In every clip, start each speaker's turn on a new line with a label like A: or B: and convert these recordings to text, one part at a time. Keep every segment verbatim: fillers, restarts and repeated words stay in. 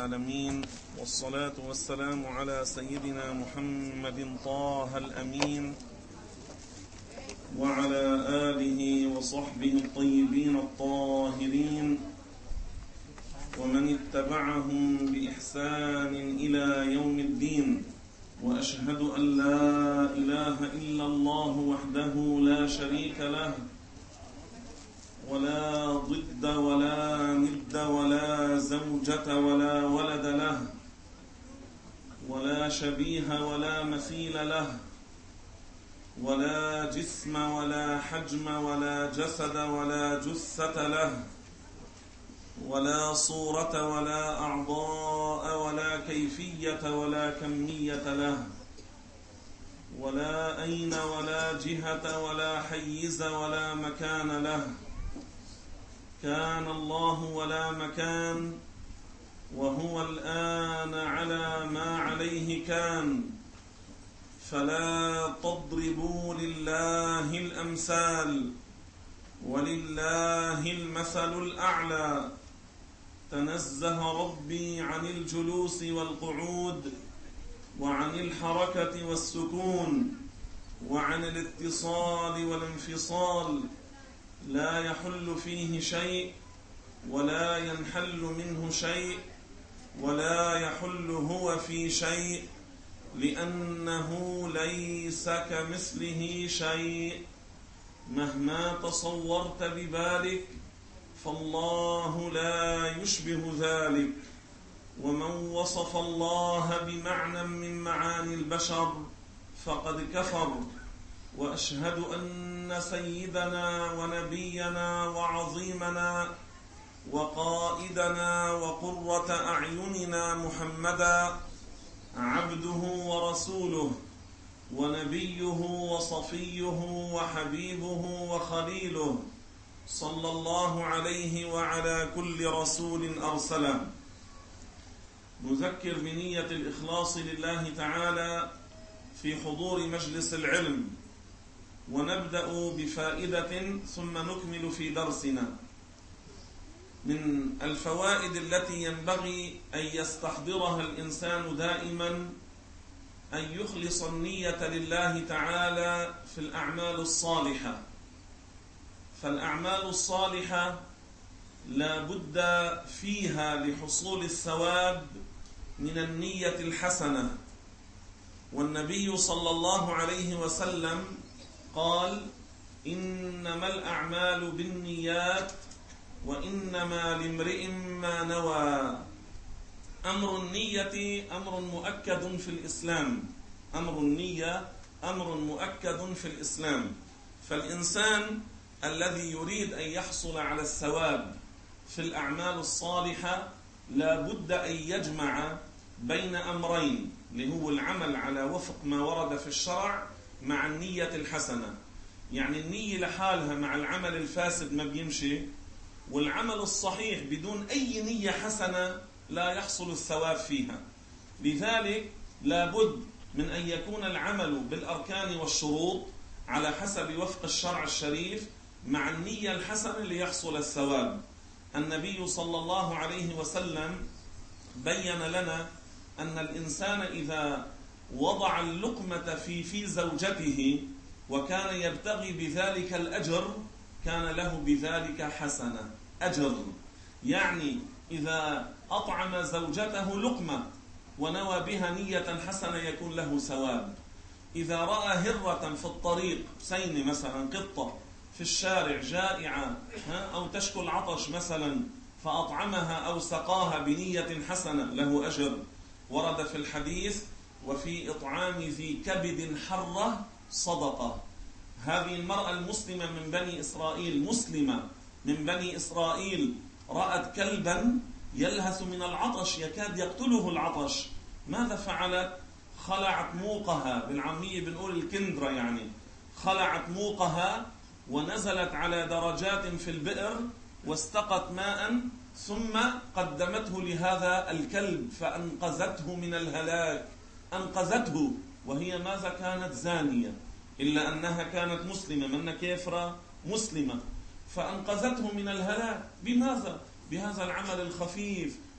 A: العالمين، والصلاة والسلام على سيدنا محمد طه الأمين وعلى آله وصحبه الطيبين الطاهرين ومن اتبعهم بإحسان إلى يوم الدين. وأشهد أن لا إله إلا الله وحده لا شريك له، ولا ضد ولا ند ولا زوجة ولا ولد له، ولا شبيه ولا مثيل له، ولا جسم ولا حجم ولا جسد ولا جثة له، ولا صورة ولا أعضاء ولا كيفية ولا كمية له، ولا أين ولا جهة ولا حيز ولا مكان له. كان الله ولا مكان، وهو الآن على ما عليه كان. فلا تضربوا لله الأمثال، ولله المثل الأعلى. تنزه ربي عن الجلوس والقعود، وعن الحركة والسكون، وعن الاتصال والانفصال. لا يحل فيه شيء ولا ينحل منه شيء، ولا يحل هو في شيء، لأنه ليس كمثله شيء. مهما تصورت ببالك فالله لا يشبه ذلك. ومن وصف الله بمعنى من معاني البشر فقد كفر. وأشهد أن سيدنا ونبينا وعظيمنا وقائدنا وقرة أعيننا محمدا عبده ورسوله، ونبيه وصفيه وحبيبه وخليله، صلى الله عليه وعلى كل رسول أرسله. نذكر بنية الإخلاص لله تعالى في حضور مجلس العلم، ونبدأ بفائدة ثم نكمل في درسنا. من الفوائد التي ينبغي أن يستحضرها الإنسان دائما أن يخلص النية لله تعالى في الأعمال الصالحة. فالأعمال الصالحة لا بد فيها لحصول الثواب من النية الحسنة. والنبي صلى الله عليه وسلم قال: إنما الأعمال بالنيات وإنما لامرئ ما نوى. أمر النية أمر مؤكد في الإسلام. أمر النية أمر مؤكد في الإسلام. فالإنسان الذي يريد أن يحصل على الثواب في الأعمال الصالحة لا بد أن يجمع بين أمرين، اللي هو العمل على وفق ما ورد في الشرع مع النية الحسنة. يعني النية لحالها مع العمل الفاسد ما بيمشي، والعمل الصحيح بدون أي نية حسنة لا يحصل الثواب فيها. لذلك لا بد من أن يكون العمل بالأركان والشروط على حسب وفق الشرع الشريف مع النية الحسنة ليحصل الثواب. النبي صلى الله عليه وسلم بين لنا أن الإنسان إذا وضع اللقمة في في زوجته وكان يبتغي بذلك الأجر كان له بذلك حسنة، أجر. يعني إذا أطعم زوجته لقمة ونوى بها نية حسنة يكون له ثواب. إذا رأى هرة في الطريق، سين مثلا، قطة في الشارع جائعة أو تشكو العطش مثلا، فأطعمها أو سقاها بنية حسنة له أجر. ورد في الحديث: وفي إطعام ذي كبد حرة صدقة. هذه المرأة المسلمة من بني إسرائيل، مسلمة من بني إسرائيل، رأت كلبا يلهث من العطش يكاد يقتله العطش. ماذا فعلت؟ خلعت موقها، بالعامية بنقول الكندرة، يعني خلعت موقها ونزلت على درجات في البئر واستقت ماء، ثم قدمته لهذا الكلب فأنقذته من الهلاك. أنقذته وهي ماذا كانت؟ زانية، إلا أنها كانت مسلمة، من كيفرة مسلمة، فأنقذته من الهلاك. بماذا؟ بهذا العمل الخفيف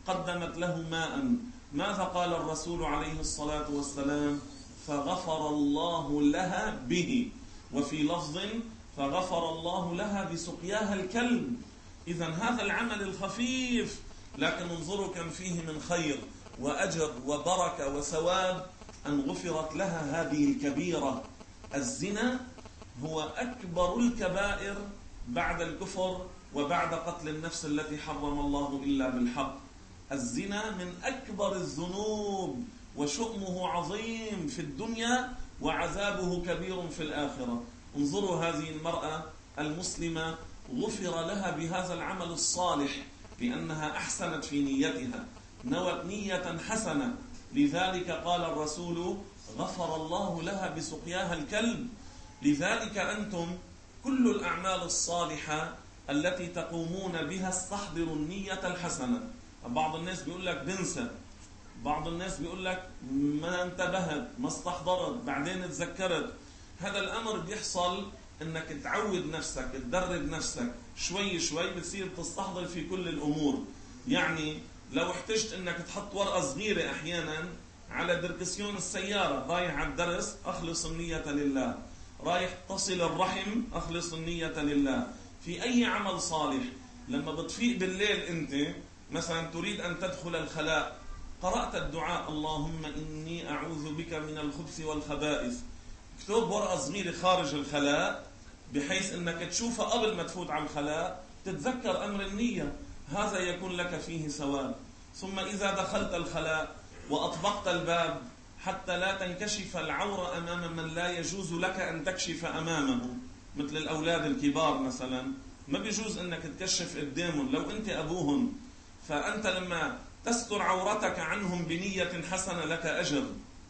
A: قدمت له ماء، ماذا قال الرسول عليه الصلاة والسلام؟ فغفر الله لها به. وفي لفظ فغفر الله لها بسقياها الكلب. إذن هذا العمل الخفيف، لكن انظروا كم فيه من خير وأجر وبركة وثواب، أن غفرت لها هذه الكبيرة. الزنا هو أكبر الكبائر بعد الكفر وبعد قتل النفس التي حرم الله إلا بالحق. الزنا من أكبر الذنوب، وشؤمه عظيم في الدنيا وعذابه كبير في الآخرة. انظروا هذه المرأة المسلمة غفر لها بهذا العمل الصالح لأنها أحسنت في نيتها، نوت نية حسنة، لذلك قال الرسول غفر الله لها بسقياها الكلب. لذلك أنتم كل الأعمال الصالحة التي تقومون بها استحضروا النية الحسنة. بعض الناس بيقول لك بنسى، بعض الناس بيقول لك ما انتبهت، ما استحضرت، بعدين تذكرت. هذا الأمر بيحصل انك تعود نفسك، تدرب نفسك شوي شوي، بتصير تستحضر في كل الأمور. يعني لو احتجت انك تحط ورقة صغيرة احيانا على دركسيون السيارة، رايح على الدرس اخلص النية لله، رايح تصل الرحم اخلص النية لله. في اي عمل صالح لما بتفيق بالليل انت مثلا تريد ان تدخل الخلاء، قرأت الدعاء اللهم اني اعوذ بك من الخبث والخبائث، اكتب ورقة صغيرة خارج الخلاء بحيث انك تشوفها قبل ما تفوت على الخلاء، تتذكر امر النية، هذا يكون لك فيه ثواب. ثم اذا دخلت الخلاء واطبقت الباب حتى لا تنكشف العورة امام من لا يجوز لك ان تكشف امامه، مثل الاولاد الكبار مثلا ما بيجوز انك تكشف قدامهم لو انت ابوهم، فانت لما تستر عورتك عنهم بنية حسنة لك اجر.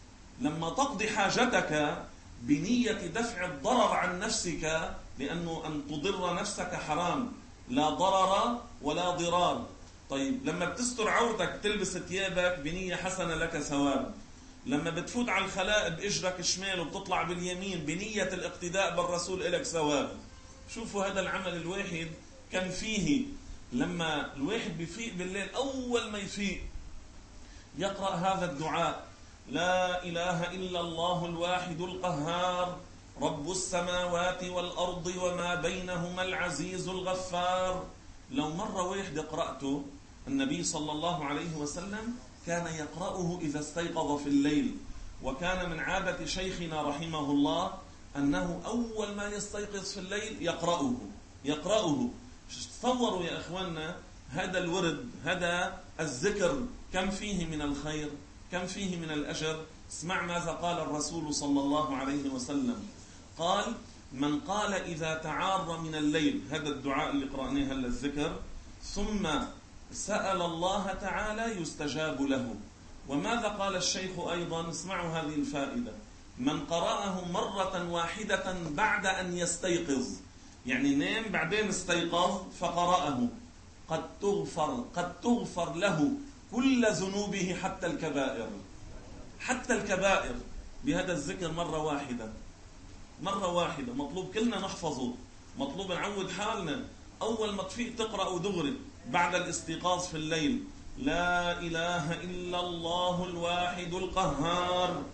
A: لما تقضي حاجتك بنية دفع الضرر عن نفسك، لأنه أن تضر نفسك حرام، لا ضرر ولا ضرار. طيب لما بتستر عورتك تلبس ثيابك بنية حسنة لك ثواب. لما بتفوت على الخلاء بإجرك الشمال وبتطلع باليمين بنية الاقتداء بالرسول إلك ثواب. شوفوا هذا العمل الواحد كان فيه. لما الواحد بيفيق بالليل أول ما يفيق يقرأ هذا الدعاء: لا إله إلا الله الواحد القهار رب السماوات والأرض وما بينهما العزيز الغفار. لو مرة واحدة قرأته، النبي صلى الله عليه وسلم كان يقرأه إذا استيقظ في الليل، وكان من عادة شيخنا رحمه الله أنه أول ما يستيقظ في الليل يقرأه يقرأه تصوروا يا أخواننا هذا الورد، هذا الذكر كم فيه من الخير، كم فيه من الأجر. اسمع ماذا قال الرسول صلى الله عليه وسلم، قال: من قال إذا تعار من الليل، هذا الدعاء اللي قرأناه هلا الذكر، ثم سأل الله تعالى يستجاب له. وماذا قال الشيخ أيضا؟ اسمعوا هذه الفائدة: من قرأه مرة واحدة بعد أن يستيقظ، يعني نام بعدين استيقظ فقرأه، قد تغفر قد تغفر له كل ذنوبه حتى الكبائر، حتى الكبائر بهذا الذكر مرة واحدة. مرة واحدة مطلوب كلنا نحفظه، مطلوب نعود حالنا أول ما تفيق تقرأ دغري بعد الاستيقاظ في الليل: لا إله إلا الله الواحد القهار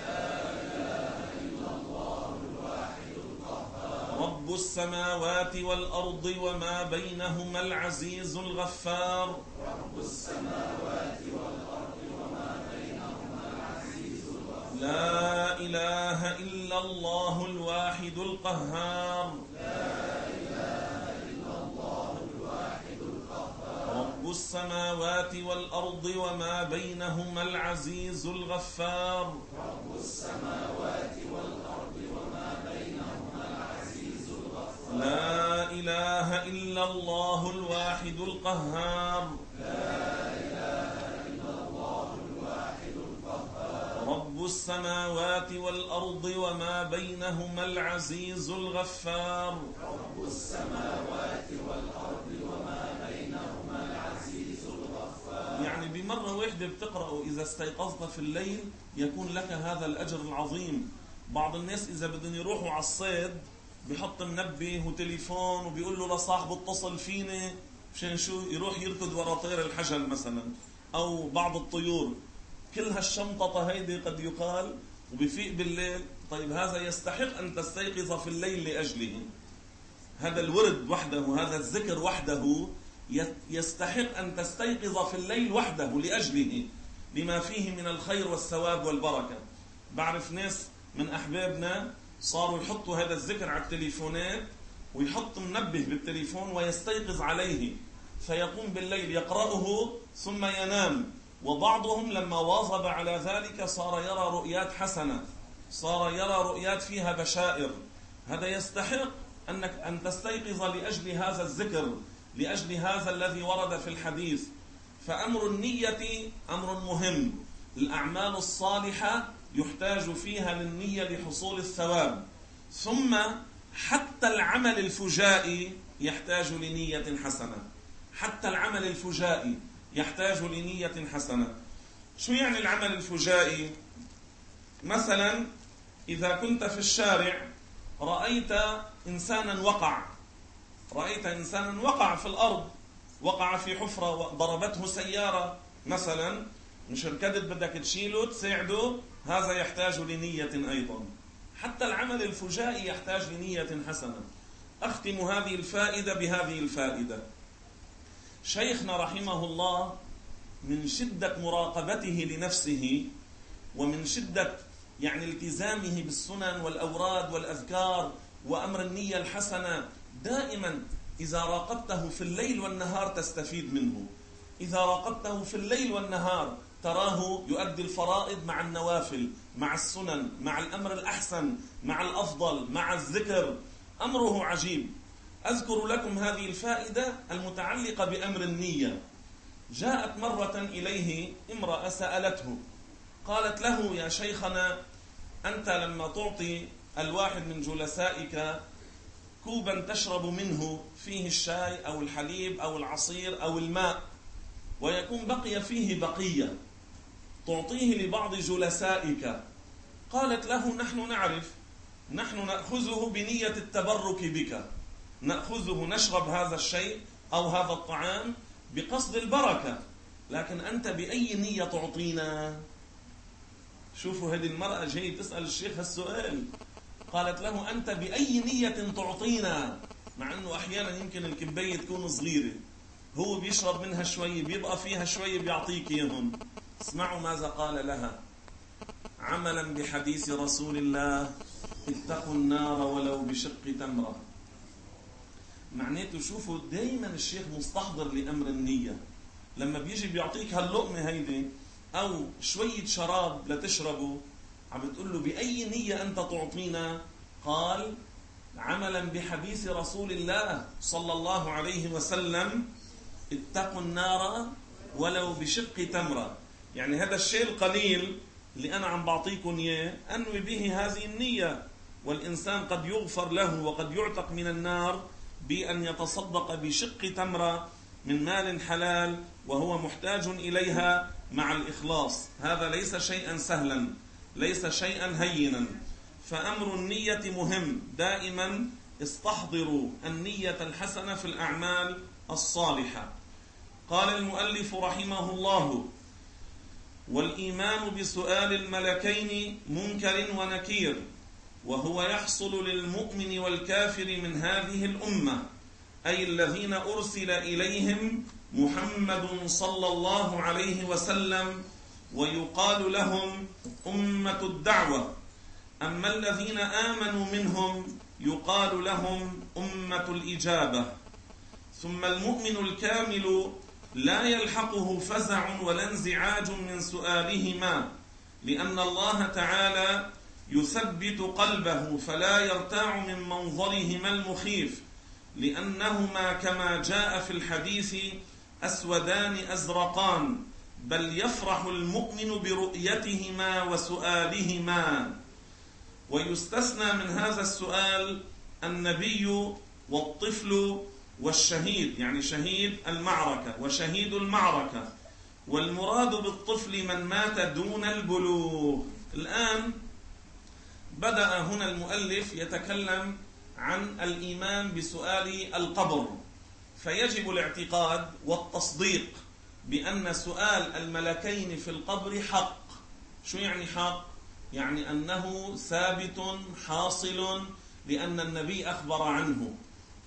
A: رب السماوات والأرض وما بينهما العزيز الغفار. رب السماوات والأرض وما بينهما العزيز الغفار. لا إله إلا الله الواحد القهار. لا إله إلا الله الواحد القهار. رب السماوات والأرض وما بينهما العزيز الغفار. رب السماوات والأرض وما بينهما العزيز الغفار. لا إله إلا الله الواحد القهار. لا إله إلا الله الواحد القهار. رب السماوات والأرض وما بينهما العزيز الغفار. رب السماوات والأرض وما بينهما العزيز الغفار. يعني بمرة واحدة بتقرأه إذا استيقظت في الليل يكون لك هذا الأجر العظيم. بعض الناس إذا بدهم يروحوا على الصيد بيحط منبه وتليفون وبيقول له لصاحبه اتصل فيني، مشان شو؟ يروح يركض ورا طير الحجل مثلا أو بعض الطيور. كل هالشمططة هيدي قد يقال وبيفيق بالليل. طيب هذا يستحق أن تستيقظ في الليل لأجله. هذا الورد وحده، هذا الذكر وحده يستحق أن تستيقظ في الليل وحده لأجله، لما فيه من الخير والثواب والبركة. بعرف ناس من أحبابنا صاروا يحطوا هذا الذكر على التليفونات، ويحط منبه بالتليفون ويستيقظ عليه، فيقوم بالليل يقرأه ثم ينام. وبعضهم لما واظب على ذلك صار يرى رؤيات حسنة، صار يرى رؤيات فيها بشائر. هذا يستحق أنك أن تستيقظ لأجل هذا الذكر، لأجل هذا الذي ورد في الحديث. فأمر النية أمر مهم. الأعمال الصالحة يحتاج فيها للنية لحصول الثواب. ثم حتى العمل الفجائي يحتاج لنية حسنة. حتى العمل الفجائي يحتاج لنية حسنة. شو يعني العمل الفجائي؟ مثلا إذا كنت في الشارع رأيت إنسانا وقع، رأيت إنسانا وقع في الأرض، وقع في حفرة وضربته سيارة مثلا، مش الكذب بدك تشيله تساعده، هذا يحتاج لنية أيضا. حتى العمل الفجائي يحتاج لنية حسنة. أختم هذه الفائدة بهذه الفائدة. شيخنا رحمه الله من شدة مراقبته لنفسه ومن شدة يعني التزامه بالسنن والأوراد والأذكار وأمر النية الحسنة، دائما إذا راقبته في الليل والنهار تستفيد منه. إذا راقبته في الليل والنهار تراه يؤدي الفرائض مع النوافل، مع السنن، مع الأمر الأحسن، مع الأفضل، مع الذكر. أمره عجيب. أذكر لكم هذه الفائدة المتعلقة بأمر النية. جاءت مرة إليه امرأة سألته، قالت له: يا شيخنا، أنت لما تعطي الواحد من جلسائك كوبا تشرب منه فيه الشاي أو الحليب أو العصير أو الماء، ويكون بقي فيه بقية، تعطيه لبعض جلسائك. قالت له: نحن نعرف، نحن نأخذه بنية التبرك بك، نأخذه نشرب هذا الشيء أو هذا الطعام بقصد البركة، لكن أنت بأي نية تعطينا؟ شوفوا هذه المرأة جاي تسأل الشيخ هالسؤال. قالت له: أنت بأي نية تعطينا؟ مع أنه أحيانا يمكن الكباية تكون صغيرة، هو بيشرب منها شوي، بيبقى فيها شوي، بيعطيك إياهم. اسمعوا ماذا قال لها: عملا بحديث رسول الله اتقوا النار ولو بشق تمرة. معناته شوفوا دايما الشيخ مستحضر لأمر النية. لما بيجي بيعطيك هاللقمة هيدي أو شوية شراب لتشربه، عم بتقول له: بأي نية أنت تعطينا؟ قال: عملا بحديث رسول الله صلى الله عليه وسلم اتقوا النار ولو بشق تمرة. يعني هذا الشيء القليل اللي أنا عم بعطيكم إياه أنوي به هذه النية. والإنسان قد يغفر له وقد يعتق من النار بأن يتصدق بشق تمرة من مال حلال وهو محتاج إليها مع الإخلاص. هذا ليس شيئا سهلا، ليس شيئا هينا. فأمر النية مهم. دائما استحضروا النية الحسنة في الأعمال الصالحة. قال المؤلف رحمه الله: والإيمان بسؤال الملكين منكر ونكير، وهو يحصل للمؤمن والكافر من هذه الأمة، أي الذين أرسل إليهم محمد صلى الله عليه وسلم، ويقال لهم أمة الدعوة. أما الذين آمنوا منهم يقال لهم أمة الإجابة. ثم المؤمن الكامل لا يلحقه فزع ولا انزعاج من سؤالهما، لأن الله تعالى يثبت قلبه فلا يرتاع من منظرهما المخيف، لأنهما كما جاء في الحديث أسودان أزرقان، بل يفرح المؤمن برؤيتهما وسؤالهما. ويستثنى من هذا السؤال النبي والطفل والشهيد، يعني شهيد المعركة وشهيد المعركة. والمراد بالطفل من مات دون البلوغ. الآن بدأ هنا المؤلف يتكلم عن الإيمان بسؤال القبر. فيجب الاعتقاد والتصديق بأن سؤال الملكين في القبر حق. شو يعني حق؟ يعني أنه ثابت حاصل لأن النبي أخبر عنه.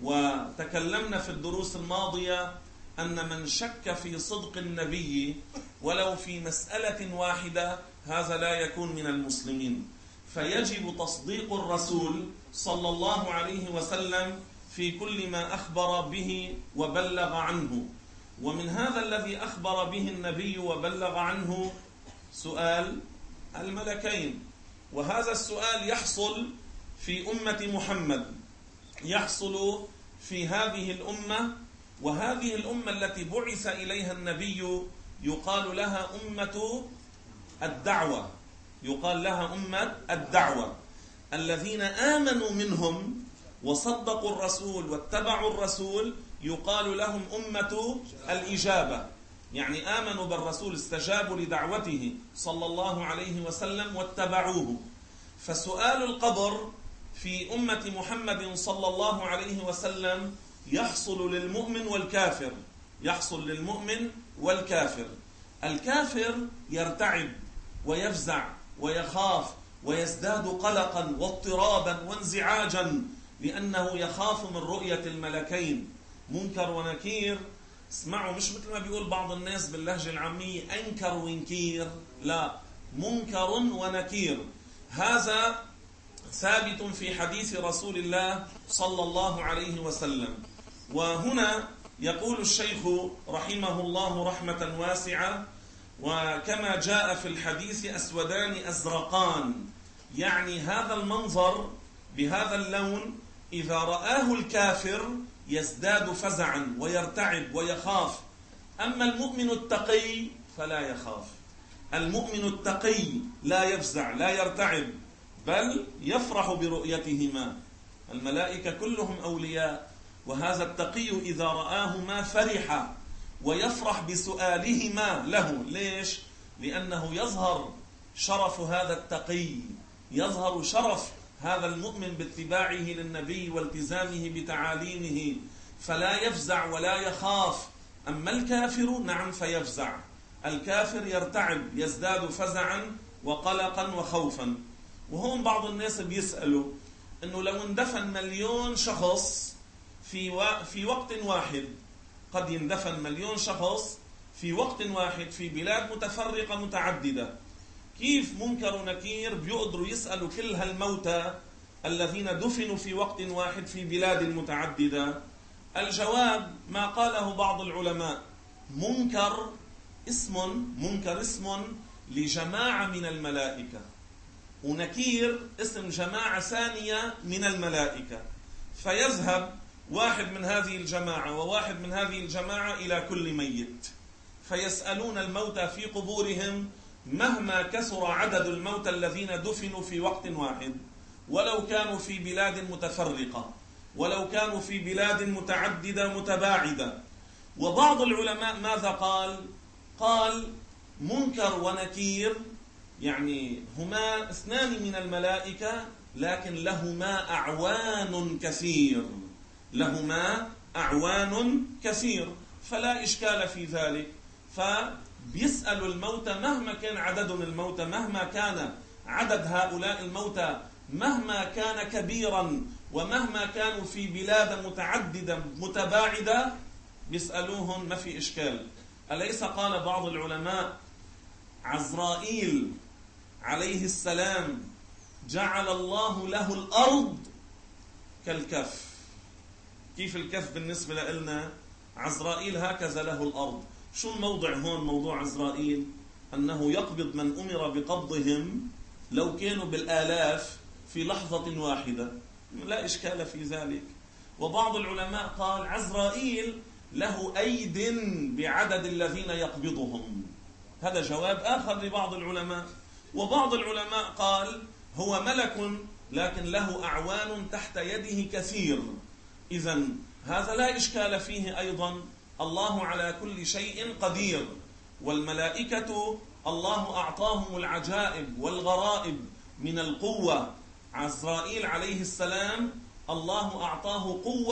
A: وتكلمنا في الدروس الماضية أن من شك في صدق النبي ولو في مسألة واحدة هذا لا يكون من المسلمين. فيجب تصديق الرسول صلى الله عليه وسلم في كل ما أخبر به وبلغ عنه. ومن هذا الذي أخبر به النبي وبلغ عنه سؤال الملكين. وهذا السؤال يحصل في أمة محمد، يحصل في هذه الأمة. وهذه الأمة التي بعث إليها النبي يقال لها أمة الدعوة، يقال لها أمة الدعوة. الذين آمنوا منهم وصدقوا الرسول واتبعوا الرسول يقال لهم أمة الإجابة، يعني آمنوا بالرسول، استجابوا لدعوته صلى الله عليه وسلم واتبعوه. فسؤال القبر في أمة محمد صلى الله عليه وسلم يحصل للمؤمن والكافر، يحصل للمؤمن والكافر. الكافر يرتعب ويفزع ويخاف ويزداد قلقا واضطرابا وانزعاجا لأنه يخاف من رؤية الملكين منكر ونكير. اسمعوا، مش مثل ما بيقول بعض الناس باللهجة العامية أنكر ونكير، لا، منكر ونكير. هذا ثابت في حديث رسول الله صلى الله عليه وسلم. وهنا يقول الشيخ رحمه الله رحمة واسعة: وكما جاء في الحديث أسودان أزرقان، يعني هذا المنظر بهذا اللون إذا رآه الكافر يزداد فزعا ويرتعب ويخاف. أما المؤمن التقي فلا يخاف، المؤمن التقي لا يفزع لا يرتعب بل يفرح برؤيتهما. الملائكة كلهم أولياء، وهذا التقي إذا رآهما فرح ويفرح بسؤالهما له. ليش؟ لأنه يظهر شرف هذا التقي، يظهر شرف هذا المؤمن باتباعه للنبي والتزامه بتعاليمه، فلا يفزع ولا يخاف. أما الكافر نعم فيفزع، الكافر يرتعب، يزداد فزعا وقلقا وخوفا. وهم بعض الناس بيسألوا أنه لو اندفن مليون شخص في و... في وقت واحد، قد يندفن مليون شخص في وقت واحد في بلاد متفرقة متعددة، كيف منكر ونكير بيقدروا يسألوا كل هالموتى الذين دفنوا في وقت واحد في بلاد متعددة؟ الجواب ما قاله بعض العلماء: منكر اسم منكر اسم لجماعة من الملائكة، ونكير اسم جماعة ثانية من الملائكة. فيذهب واحد من هذه الجماعة وواحد من هذه الجماعة إلى كل ميت، فيسألون الموتى في قبورهم مهما كثر عدد الموتى الذين دفنوا في وقت واحد، ولو كانوا في بلاد متفرقة، ولو كانوا في بلاد متعددة متباعدة. وبعض العلماء ماذا قال؟ قال منكر ونكير يعني هما اثنان من الملائكة لكن لهما أعوان كثير، لهما أعوان كثير، فلا إشكال في ذلك. فبيسألوا الموتى مهما كان عددهم الموتى، مهما كان عدد هؤلاء الموتى، مهما كان كبيرا، ومهما كانوا في بلاد متعددة متباعدة، بيسألوهم ما في إشكال. أليس قال بعض العلماء عزرائيل عليه السلام جعل الله له الأرض كالكف؟ كيف الكف بالنسبة لنا؟ عزرائيل هكذا له الأرض. شو الموضع هون؟ موضوع عزرائيل أنه يقبض من أمر بقبضهم لو كانوا بالآلاف في لحظة واحدة، لا إشكال في ذلك. وبعض العلماء قال عزرائيل له أيد بعدد الذين يقبضهم، هذا جواب آخر لبعض العلماء. وبعض العلماء قال هو ملك لكن له أعوان تحت يده كثير. إذن هذا لا إشكال فيه أيضا، الله على كل شيء قدير، والملائكة الله أعطاهم العجائب والغرائب من القوة. عزرائيل عليه السلام الله أعطاه قوة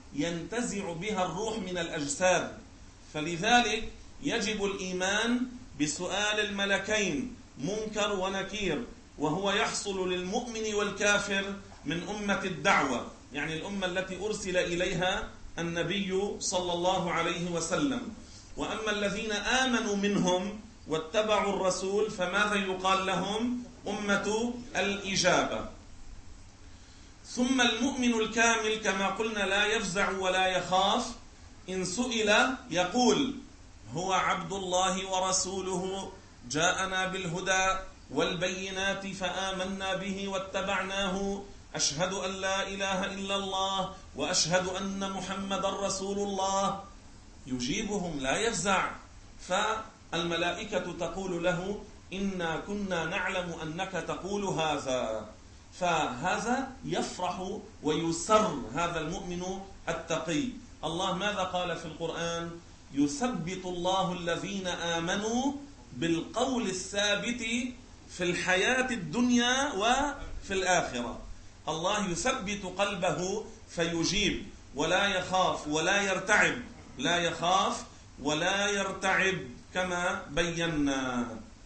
A: ينتزع بها الروح من الأجساد. فلذلك يجب الإيمان بسؤال الملكين منكر ونكير، وهو يحصل للمؤمن والكافر من أمة الدعوة، يعني الأمة التي أرسل إليها النبي صلى الله عليه وسلم. وأما الذين آمنوا منهم واتبعوا الرسول فماذا يقال لهم؟ أمة الإجابة. ثم المؤمن الكامل كما قلنا لا يفزع ولا يخاف، إن سئل يقول هو عبد الله ورسوله جاءنا بالهدى والبينات فآمنا به واتبعناه، أشهد أن لا إله إلا الله وأشهد أن محمد رسول الله. يجيبهم لا يفزع. فالملائكة تقول له إنا كنا نعلم أنك تقول هذا. فهذا يفرح ويسر هذا المؤمن التقي. الله ماذا قال في القرآن؟ يثبت الله الذين آمنوا بالقول الثابت في الحياة الدنيا وفي الآخرة. الله يثبت قلبه فيجيب ولا يخاف ولا يرتعب، لا يخاف ولا يرتعب كما بينا.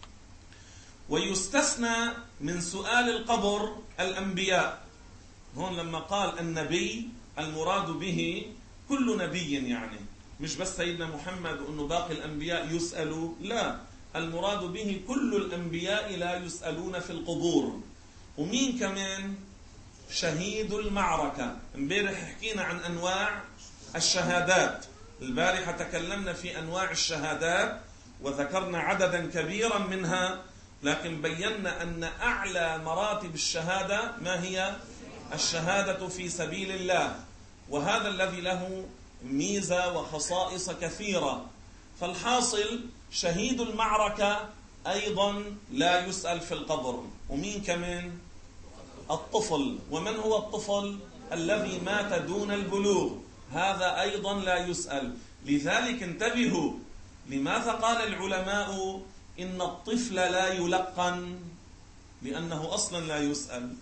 A: ويستثنى من سؤال القبر الأنبياء. هون لما قال النبي المراد به كل نبي، يعني مش بس سيدنا محمد وأنه باقي الأنبياء يسألوا، لا، المراد به كل الأنبياء لا يسألون في القبور. ومين كمان؟ شهيد المعركة. امبارح حكينا عن أنواع الشهادات، البارحة تكلمنا في أنواع الشهادات وذكرنا عددا كبيرا منها، لكن بينا أن أعلى مراتب الشهادة ما هي؟ الشهادة في سبيل الله، وهذا الذي له ميزة وخصائص كثيرة. فالحاصل شهيد المعركة أيضا لا يسأل في القبر. ومين كمان؟ الطفل. ومن هو الطفل؟ الذي مات دون البلوغ، هذا أيضا لا يسأل. لذلك انتبهوا، لماذا قال العلماء إن الطفل لا يلقن؟ لأنه أصلا لا يسأل،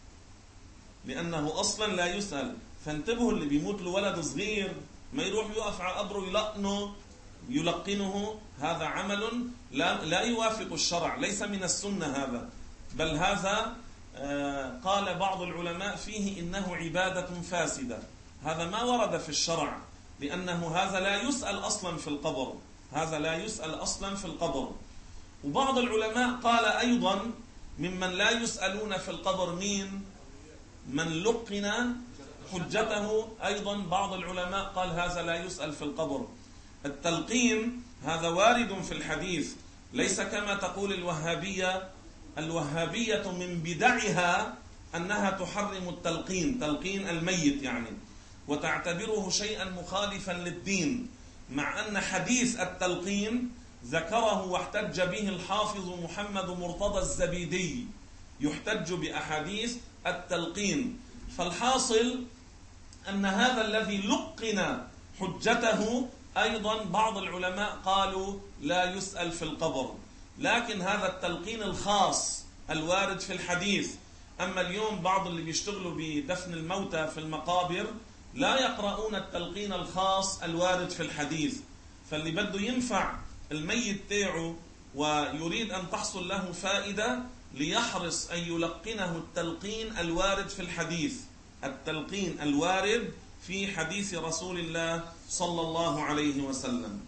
A: لأنه أصلا لا يسأل. فانتبهوا، اللي بيموت له ولد صغير ما يروح يقف على قبره يلقنه يلقنه، هذا عمل لا, لا يوافق الشرع، ليس من السنة هذا، بل هذا آه قال بعض العلماء فيه إنه عبادة فاسدة. هذا ما ورد في الشرع، لأنه هذا لا يسأل أصلا في القبر، هذا لا يسأل أصلا في القبر. وبعض العلماء قال أيضا ممن لا يسألون في القبر مين؟ من لقن حجته. أيضا بعض العلماء قال هذا لا يسأل في القبر. التلقين هذا وارد في الحديث، ليس كما تقول الوهابية. الوهابية من بدعها أنها تحرم التلقين، تلقين الميت يعني، وتعتبره شيئا مخالفا للدين، مع أن حديث التلقين ذكره واحتج به الحافظ محمد مرتضى الزبيدي، يحتج بأحاديث التلقين. فالحاصل أن هذا الذي لقن حجته أيضا بعض العلماء قالوا لا يسأل في القبر، لكن هذا التلقين الخاص الوارد في الحديث. أما اليوم بعض اللي بيشتغلوا بدفن الموتى في المقابر لا يقرؤون التلقين الخاص الوارد في الحديث. فاللي بده ينفع الميت تاعه ويريد أن تحصل له فائدة ليحرص أن يلقنه التلقين الوارد في الحديث، التلقين الوارد في حديث رسول الله صلى الله عليه وسلم.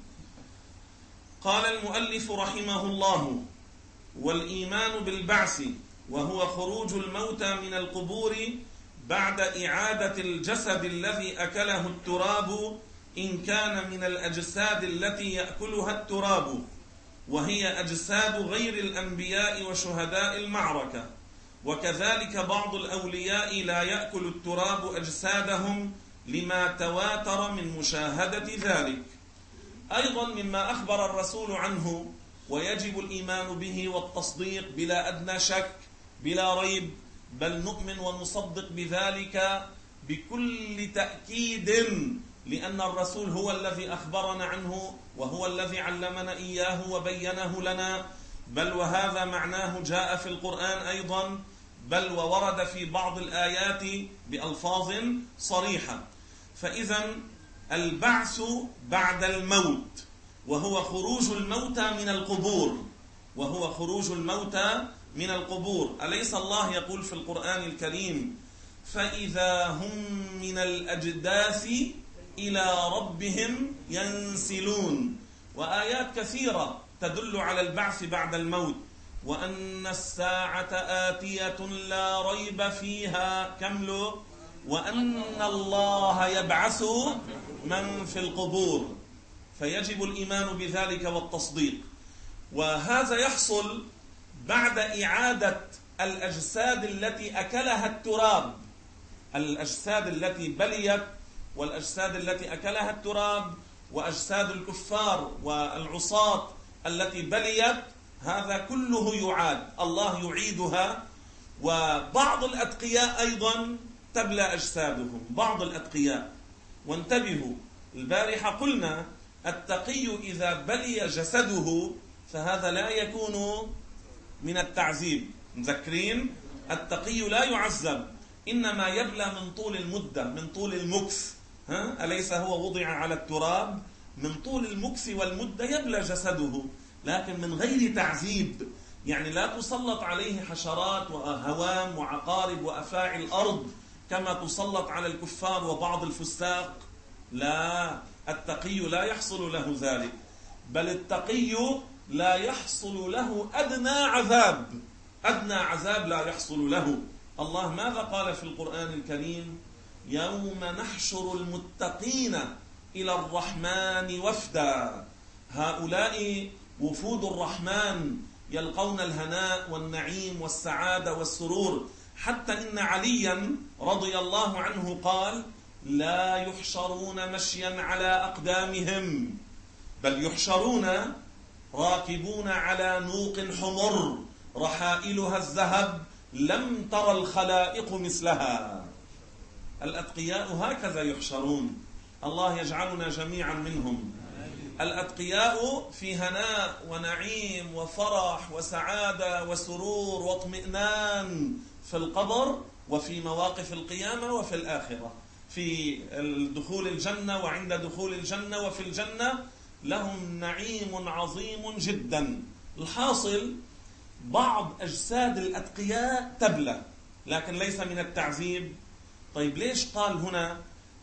A: قال المؤلف رحمه الله: والإيمان بالبعث وهو خروج الموتى من القبور بعد إعادة الجسد الذي أكله التراب، إن كان من الأجساد التي يأكلها التراب، وهي أجساد غير الأنبياء وشهداء المعركة. وكذلك بعض الأولياء لا يأكل التراب أجسادهم لما تواتر من مشاهدة ذلك. أيضا مما أخبر الرسول عنه ويجب الإيمان به والتصديق بلا أدنى شك بلا ريب، بل نؤمن ونصدق بذلك بكل تأكيد، لأن الرسول هو الذي أخبرنا عنه وهو الذي علمنا إياه وبينه لنا، بل وهذا معناه جاء في القرآن أيضا، بل وورد في بعض الآيات بألفاظ صريحة. فإذا البعث بعد الموت، وهو خروج الموتى من القبور، وهو خروج الموتى من القبور. أليس الله يقول في القرآن الكريم: فإذا هم من الأجداث إلى ربهم ينسلون؟ وآيات كثيرة تدل على البعث بعد الموت. وأن الساعة آتية لا ريب فيها، كملوا، وأن الله يبعث من في القبور. فيجب الإيمان بذلك والتصديق. وهذا يحصل بعد إعادة الأجساد التي أكلها التراب، الأجساد التي بليت والأجساد التي أكلها التراب، وأجساد الكفار والعصاة التي بليت، هذا كله يعاد، الله يعيدها. وبعض الأتقياء أيضا تبلى أجسادهم، بعض الأتقياء. وانتبهوا، البارحة قلنا التقي إذا بلي جسده فهذا لا يكون من التعذيب. مذكرين؟ التقي لا يعذب، إنما يبلى من طول المدة، من طول المكث. ها؟ أليس هو وضع على التراب؟ من طول المكث والمدة يبلى جسده، لكن من غير تعذيب. يعني لا تسلط عليه حشرات وهوام وعقارب وأفاعي الأرض كما تسلط على الكفار وبعض الفساق. لا، التقي لا يحصل له ذلك، بل التقي لا يحصل له أدنى عذاب، أدنى عذاب لا يحصل له. الله ماذا قال في القرآن الكريم؟ يوم نحشر المتقين إلى الرحمن وفدا. هؤلاء وفود الرحمن يلقون الهناء والنعيم والسعادة والسرور، حتى إن عليا رضي الله عنه قال: لا يحشرون مشيا على أقدامهم، بل يحشرون راكبون على نوق حمر رحائلها الذهب لم تر الخلائق مثلها. الأتقياء هكذا يحشرون، الله يجعلنا جميعا منهم. الأتقياء في هناء ونعيم وفرح وسعادة وسرور واطمئنان في القبر وفي مواقف القيامة وفي الآخرة، في دخول الجنة وعند دخول الجنة وفي الجنة لهم نعيم عظيم جدا. الحاصل بعض أجساد الأتقياء تبلى، لكن ليس من التعذيب. طيب ليش قال هنا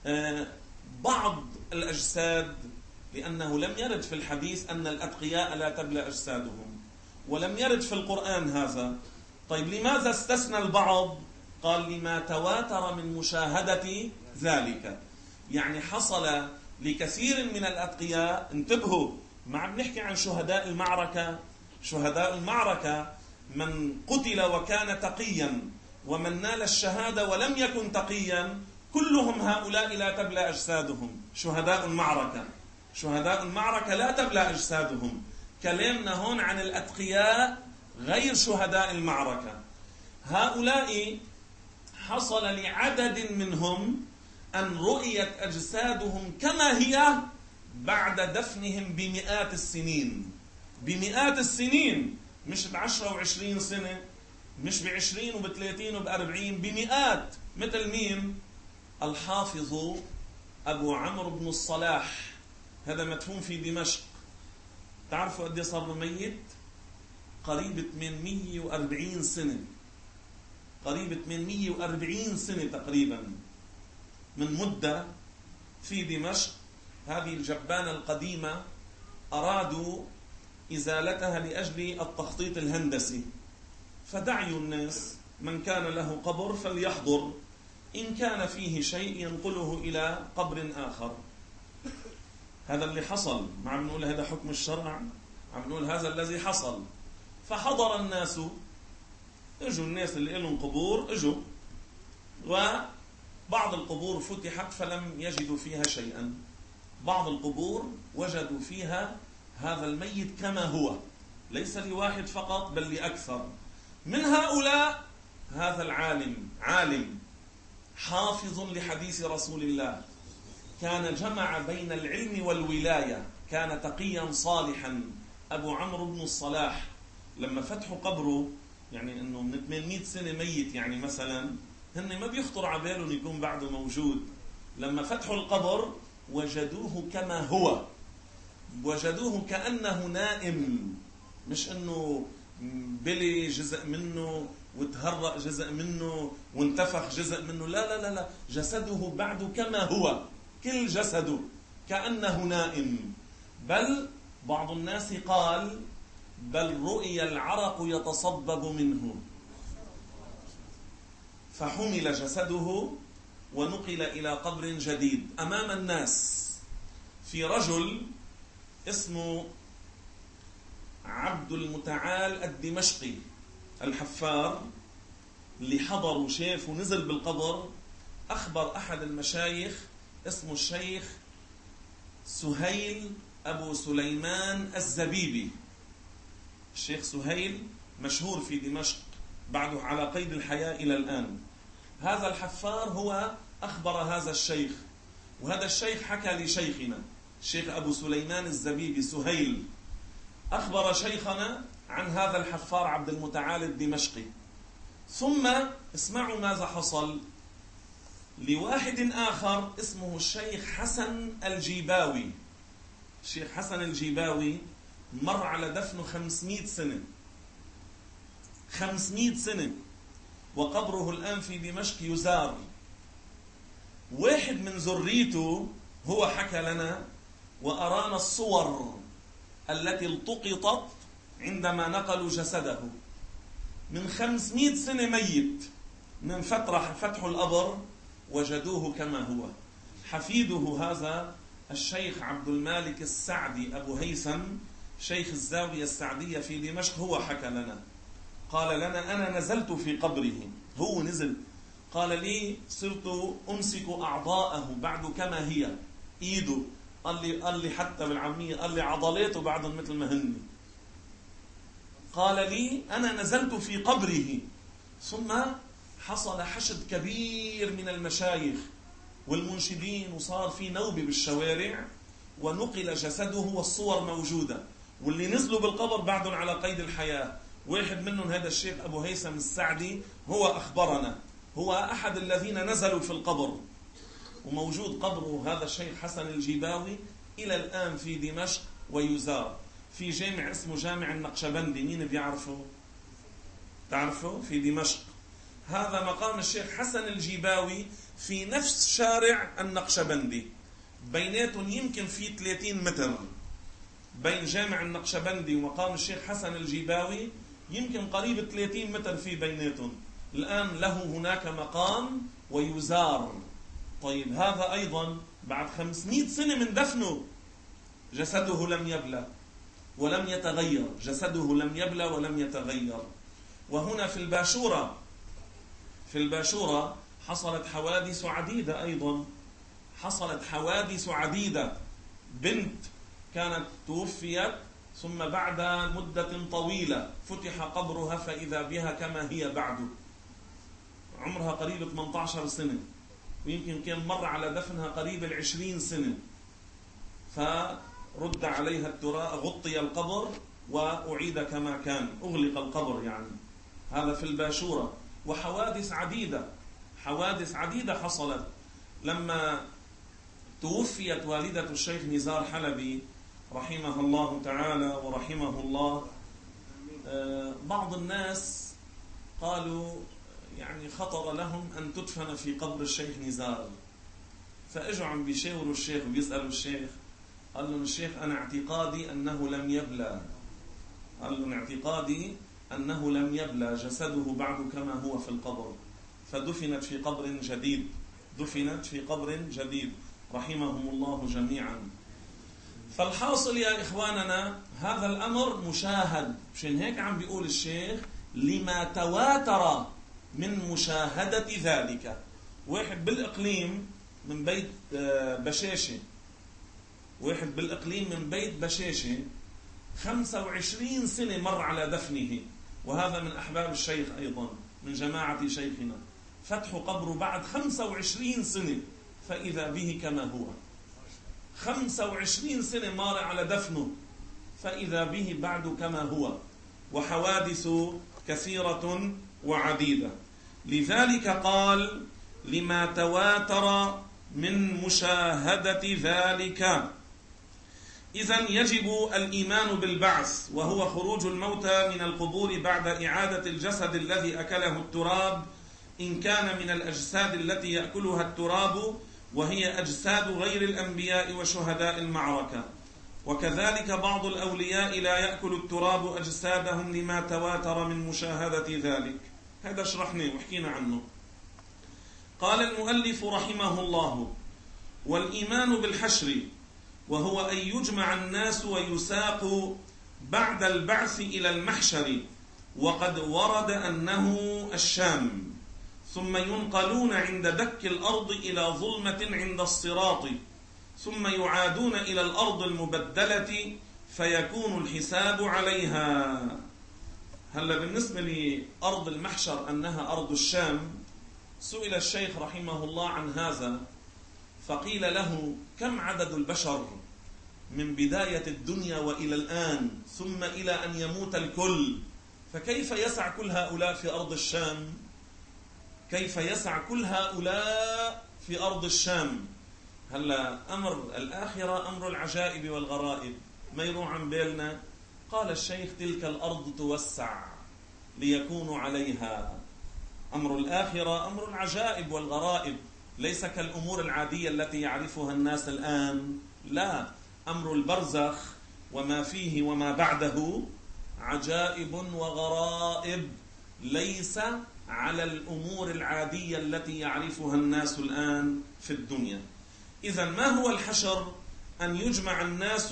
A: بعض الأجساد؟ لأنه لم يرد في الحديث أن الأتقياء لا تبلى أجسادهم، ولم يرد في القرآن هذا. طيب لماذا استثنى البعض؟ قال: لما تواتر من مشاهدة ذلك. يعني حصل لكثير من الأتقياء، انتبهوا، ما عم نحكي عن شهداء المعركة. شهداء المعركة من قتل وكان تقيا، ومن نال الشهادة ولم يكن تقيا، كلهم هؤلاء لا تبلى أجسادهم. شهداء المعركة، شهداء المعركة لا تبلى أجسادهم. كلامنا هون عن الأتقياء غير شهداء المعركة. هؤلاء حصل لعدد منهم أن رؤيت أجسادهم كما هي بعد دفنهم بمئات السنين. بمئات السنين، مش بعشرة وعشرين سنة، مش بعشرين وبثلاثين وبأربعين، بمئات. مثل مين؟ الحافظ أبو عمرو بن الصلاح، هذا مدفون في دمشق. تعرفوا قد صار ميت؟ قريب ثمانمئة وأربعين سنة، قريب ثمانمئة وأربعين سنة تقريبا من مدة في دمشق. هذه الجبانة القديمة أرادوا إزالتها لأجل التخطيط الهندسي، فدعوا الناس من كان له قبر فليحضر، إن كان فيه شيء ينقله إلى قبر آخر. هذا اللي حصل، ما عم نقول هذا حكم الشرع، عم نقول هذا الذي حصل. فحضر الناس، اجوا الناس اللي لهم قبور، اجوا، وبعض القبور فتحت فلم يجدوا فيها شيئا، بعض القبور وجدوا فيها هذا الميت كما هو، ليس لواحد فقط بل لأكثر. من هؤلاء هذا العالم، عالم حافظ لحديث رسول الله، كان جمع بين العلم والولاية، كان تقيا صالحا، أبو عمرو بن الصلاح. لما فتحوا قبره، يعني أنه من ثمانمئة سنة ميت، يعني مثلا هن ما بيخطر على بالهم يكون بعده موجود. لما فتحوا القبر وجدوه كما هو، وجدوه كأنه نائم، مش انه بلي جزء منه وتهرأ جزء منه وانتفخ جزء منه، لا لا لا لا، جسده بعد كما هو، كل جسده كأنه نائم. بل بعض الناس قال بل رؤي العرق يتصبب منه، فحمل جسده ونقل إلى قبر جديد أمام الناس. في رجل اسمه عبد المتعال الدمشقي الحفار اللي حضر وشاف ونزل بالقبر، أخبر أحد المشايخ اسمه الشيخ سهيل أبو سليمان الزبيبي. الشيخ سهيل مشهور في دمشق، بعده على قيد الحياة إلى الآن. هذا الحفار هو أخبر هذا الشيخ، وهذا الشيخ حكى لشيخنا الشيخ أبو سليمان الزبيبي سهيل، أخبر شيخنا عن هذا الحفار عبد المتعال الدمشقي. ثم اسمعوا ماذا حصل لواحد آخر اسمه الشيخ حسن الجيباوي. الشيخ حسن الجيباوي مر على دفنه خمسمائة سنة، خمسمائة سنة، وقبره الآن في دمشق يزار. واحد من ذريته هو حكى لنا وأرانا الصور التي التقطت عندما نقلوا جسده من خمسمائة سنة ميت، من فترة فتحوا القبر وجدوه كما هو. حفيده هذا الشيخ عبد المالك السعدي أبو هيثم شيخ الزاوية السعدية في دمشق هو حكى لنا، قال لنا أنا نزلت في قبره، هو نزل، قال لي صرت أمسك أعضاءه بعد كما هي، إيده، قال لي, قال لي حتى بالعامية قال لي عضلاته بعدهم مثل ما هن. قال لي أنا نزلت في قبره، ثم حصل حشد كبير من المشايخ والمنشدين، وصار في نوبة بالشوارع، ونقل جسده والصور موجودة، واللي نزلوا بالقبر بعدهم على قيد الحياة. واحد منهم هذا الشيخ أبو هيثم السعدي هو أخبرنا، هو أحد الذين نزلوا في القبر، وموجود قبره هذا الشيخ حسن الجيباوي إلى الآن في دمشق ويزار في جامع اسمه جامع النقشبندي. مين بيعرفه؟ تعرفه؟ في دمشق. هذا مقام الشيخ حسن الجيباوي في نفس شارع النقشبندي، بيناتهم يمكن في ثلاثين متر، بين جامع النقشبندي ومقام الشيخ حسن الجيباوي يمكن قريب ثلاثين متر في بيناتهم. الآن له هناك مقام ويزار. طيب هذا أيضا بعد خمسمائة سنة من دفنه جسده لم يبلى ولم يتغير، جسده لم يبلى ولم يتغير. وهنا في الباشورة، في الباشورة حصلت حوادث عديدة أيضا، حصلت حوادث عديدة. بنت كانت توفيت ثم بعد مدة طويلة فتح قبرها فإذا بها كما هي بعد، عمرها قريب ثمانية عشر سنة، ويمكن كان مر على دفنها قريب العشرين سنة، فرد عليها التراب، غطي القبر وأعيد كما كان، أغلق القبر يعني. هذا في الباشورة. وحوادث عديدة، حوادث عديدة حصلت. لما توفيت والدة الشيخ نزار حلبي رحمه الله تعالى ورحمه الله، بعض الناس قالوا يعني خطر لهم أن تدفن في قبر الشيخ نزار، فأجوا عم بيشاوروا الشيخ وبيسألوا الشيخ، قال لهم الشيخ أنا اعتقادي أنه لم يبلى، قال لهم اعتقادي أنه لم يبلى، جسده بعد كما هو في القبر، فدفنت في قبر جديد، دفنت في قبر جديد رحمهم الله جميعا. فالحاصل يا إخواننا هذا الأمر مشاهد، مشان هيك عم بيقول الشيخ لما تواتر من مشاهدة ذلك. واحد بالإقليم من بيت بشاشة، واحد بالإقليم من بيت بشاشة خمسة وعشرين سنة مر على دفنه، وهذا من أحباب الشيخ أيضا من جماعة شيخنا، فتح قبره بعد خمسة وعشرين سنة فإذا به كما هو، خمسة وعشرين سنة مار على دفنه فإذا به بعد كما هو. وحوادث كثيرة وعديدة. لذلك قال لما تواتر من مشاهدة ذلك. إذن يجب الإيمان بالبعث، وهو خروج الموتى من القبور بعد إعادة الجسد الذي أكله التراب، إن كان من الأجساد التي يأكلها التراب، وهي أجساد غير الأنبياء وشهداء المعركة. وكذلك بعض الأولياء لا يأكل التراب أجسادهم لما تواتر من مشاهدة ذلك. هذا شرحناه وحكينا عنه. قال المؤلف رحمه الله: والإيمان بالحشر، وهو أن يجمع الناس ويساق بعد البعث إلى المحشر، وقد ورد أنه الشام، ثم ينقلون عند دك الأرض إلى ظلمة عند الصراط، ثم يعادون إلى الأرض المبدلة فيكون الحساب عليها. هلا بالنسبة لأرض المحشر أنها أرض الشام، سئل الشيخ رحمه الله عن هذا، فقيل له: كم عدد البشر من بداية الدنيا وإلى الآن، ثم إلى أن يموت الكل، فكيف يسع كل هؤلاء في أرض الشام؟ كيف يسع كل هؤلاء في أرض الشام؟ هلا أمر الآخرة أمر العجائب والغرائب، ما يروح عن بالنا. قال الشيخ: تلك الأرض توسع ليكونوا عليها. أمر الآخرة أمر العجائب والغرائب، ليس كالأمور العادية التي يعرفها الناس الآن، لا، أمر البرزخ وما فيه وما بعده عجائب وغرائب، ليس على الأمور العادية التي يعرفها الناس الآن في الدنيا. إذن ما هو الحشر؟ أن يجمع الناس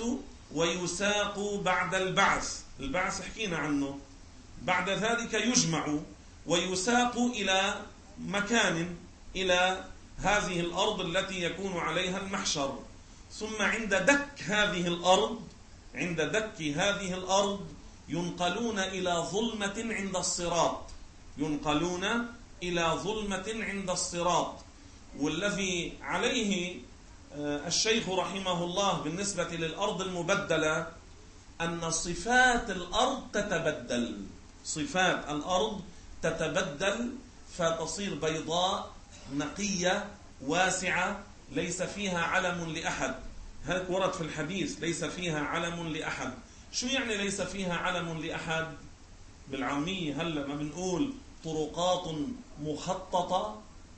A: ويساقوا بعد البعث. البعث حكينا عنه. بعد ذلك يجمع ويساق إلى مكان، إلى هذه الأرض التي يكون عليها المحشر، ثم عند دك هذه الأرض عند دك هذه الأرض ينقلون إلى ظلمة عند الصراط ينقلون إلى ظلمة عند الصراط. والذي عليه الشيخ رحمه الله بالنسبة للأرض المبدلة أن صفات الأرض تتبدل صفات الأرض تتبدل فتصير بيضاء نقية واسعة ليس فيها علم لأحد. هيك ورد في الحديث: ليس فيها علم لأحد. شو يعني ليس فيها علم لأحد؟ بالعامية هلا ما بنقول طرقات مخططة،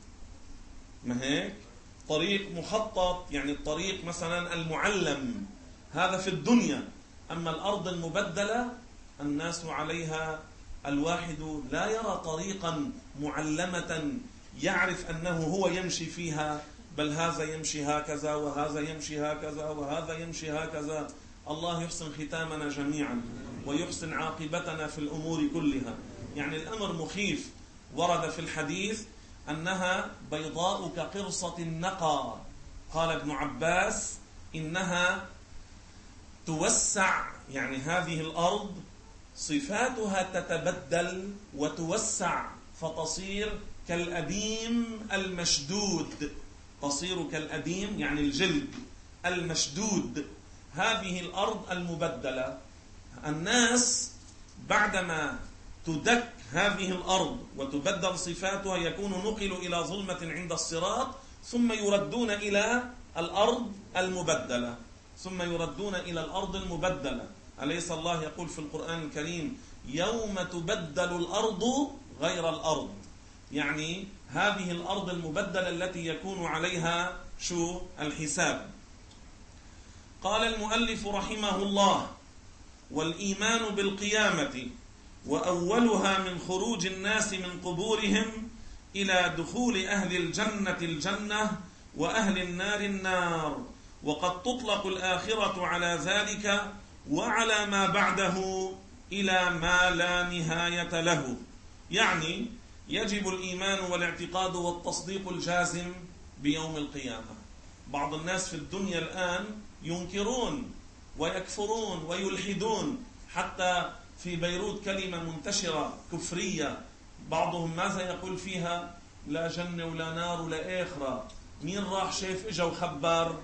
A: ما هيك؟ طريق مخطط يعني الطريق مثلا المعلم، هذا في الدنيا. أما الأرض المبدلة الناس عليها الواحد لا يرى طريقا معلمة يعرف أنه هو يمشي فيها، بل هذا يمشي هكذا وهذا يمشي هكذا وهذا يمشي هكذا. الله يحسن ختامنا جميعا ويحسن عاقبتنا في الأمور كلها. يعني الأمر مخيف. ورد في الحديث أنها بيضاء كقرصة النقى. قال ابن عباس: إنها توسع، يعني هذه الأرض صفاتها تتبدل وتوسع فتصير كالأديم المشدود. تصير كالأديم يعني الجلد المشدود. هذه الأرض المبدلة، الناس بعدما تدك هذه الأرض وتبدل صفاتها يكون نقلوا إلى ظلمة عند الصراط، ثم يردون إلى الأرض المبدلة ثم يردون إلى الأرض المبدلة. أليس الله يقول في القرآن الكريم: يوم تبدل الأرض غير الأرض؟ يعني هذه الأرض المبدلة التي يكون عليها شو الحساب. قال المؤلف رحمه الله: والإيمان بالقيامة، وأولها من خروج الناس من قبورهم إلى دخول أهل الجنة الجنة وأهل النار النار، وقد تطلق الآخرة على ذلك وعلى ما بعده إلى ما لا نهاية له. يعني يجب الإيمان والاعتقاد والتصديق الجازم بيوم القيامة. بعض الناس في الدنيا الآن ينكرون ويكفرون ويلحدون، حتى في بيروت كلمة منتشرة كفرية، بعضهم ماذا يقول فيها؟ لا جنة ولا نار ولا آخرة. مين راح شاف إجا وخبر؟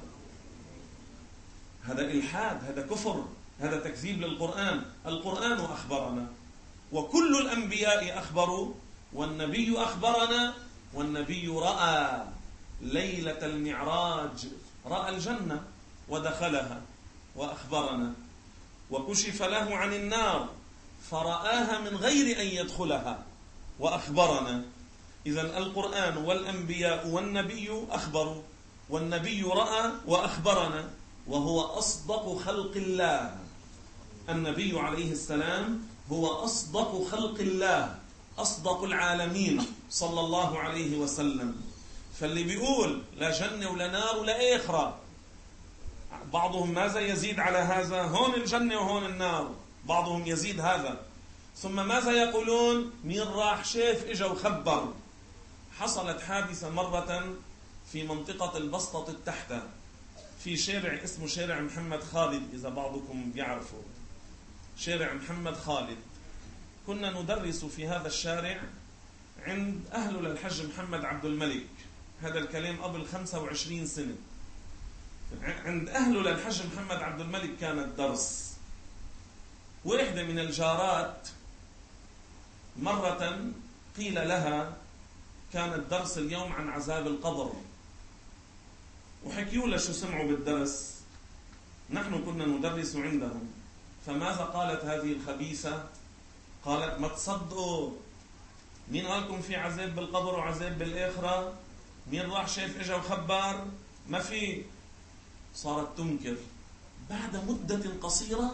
A: هذا إلحاد، هذا كفر، هذا تكذيب للقرآن. القرآن أخبرنا وكل الأنبياء أخبروا، والنبي أخبرنا، والنبي رأى ليلة المعراج رأى الجنة ودخلها وأخبرنا، وكشف له عن النار فرآها من غير أن يدخلها وأخبرنا. إذن القرآن والأنبياء والنبي أخبروا، والنبي رأى وأخبرنا، وهو أصدق خلق الله. النبي عليه السلام هو أصدق خلق الله، أصدق العالمين صلى الله عليه وسلم. فاللي بيقول لا جنة ولا نار ولا آخرة، بعضهم ماذا يزيد على هذا؟ هون الجنة وهون النار، بعضهم يزيد هذا. ثم ماذا يقولون؟ مين راح شاف اجا وخبر. حصلت حادثة مرة في منطقة البسطة التحتة، في شارع اسمه شارع محمد خالد، إذا بعضكم بيعرفوا شارع محمد خالد. كنا ندرس في هذا الشارع عند أهله للحج محمد عبد الملك، هذا الكلام قبل خمسة وعشرين سنة. عند أهله للحج محمد عبد الملك كان الدرس. واحدة من الجارات مرة قيل لها كان الدرس اليوم عن عذاب القبر، وحكيوا لها شو سمعوا بالدرس. نحن كنا ندرس عندهم، فماذا قالت هذه الخبيثة؟ قالت ما تصدقوا، مين قالكم في عذاب بالقبر وعذاب بالآخرة؟ مين راح شاف اجا وخبر؟ ما في. صارت تنكر. بعد مدة قصيرة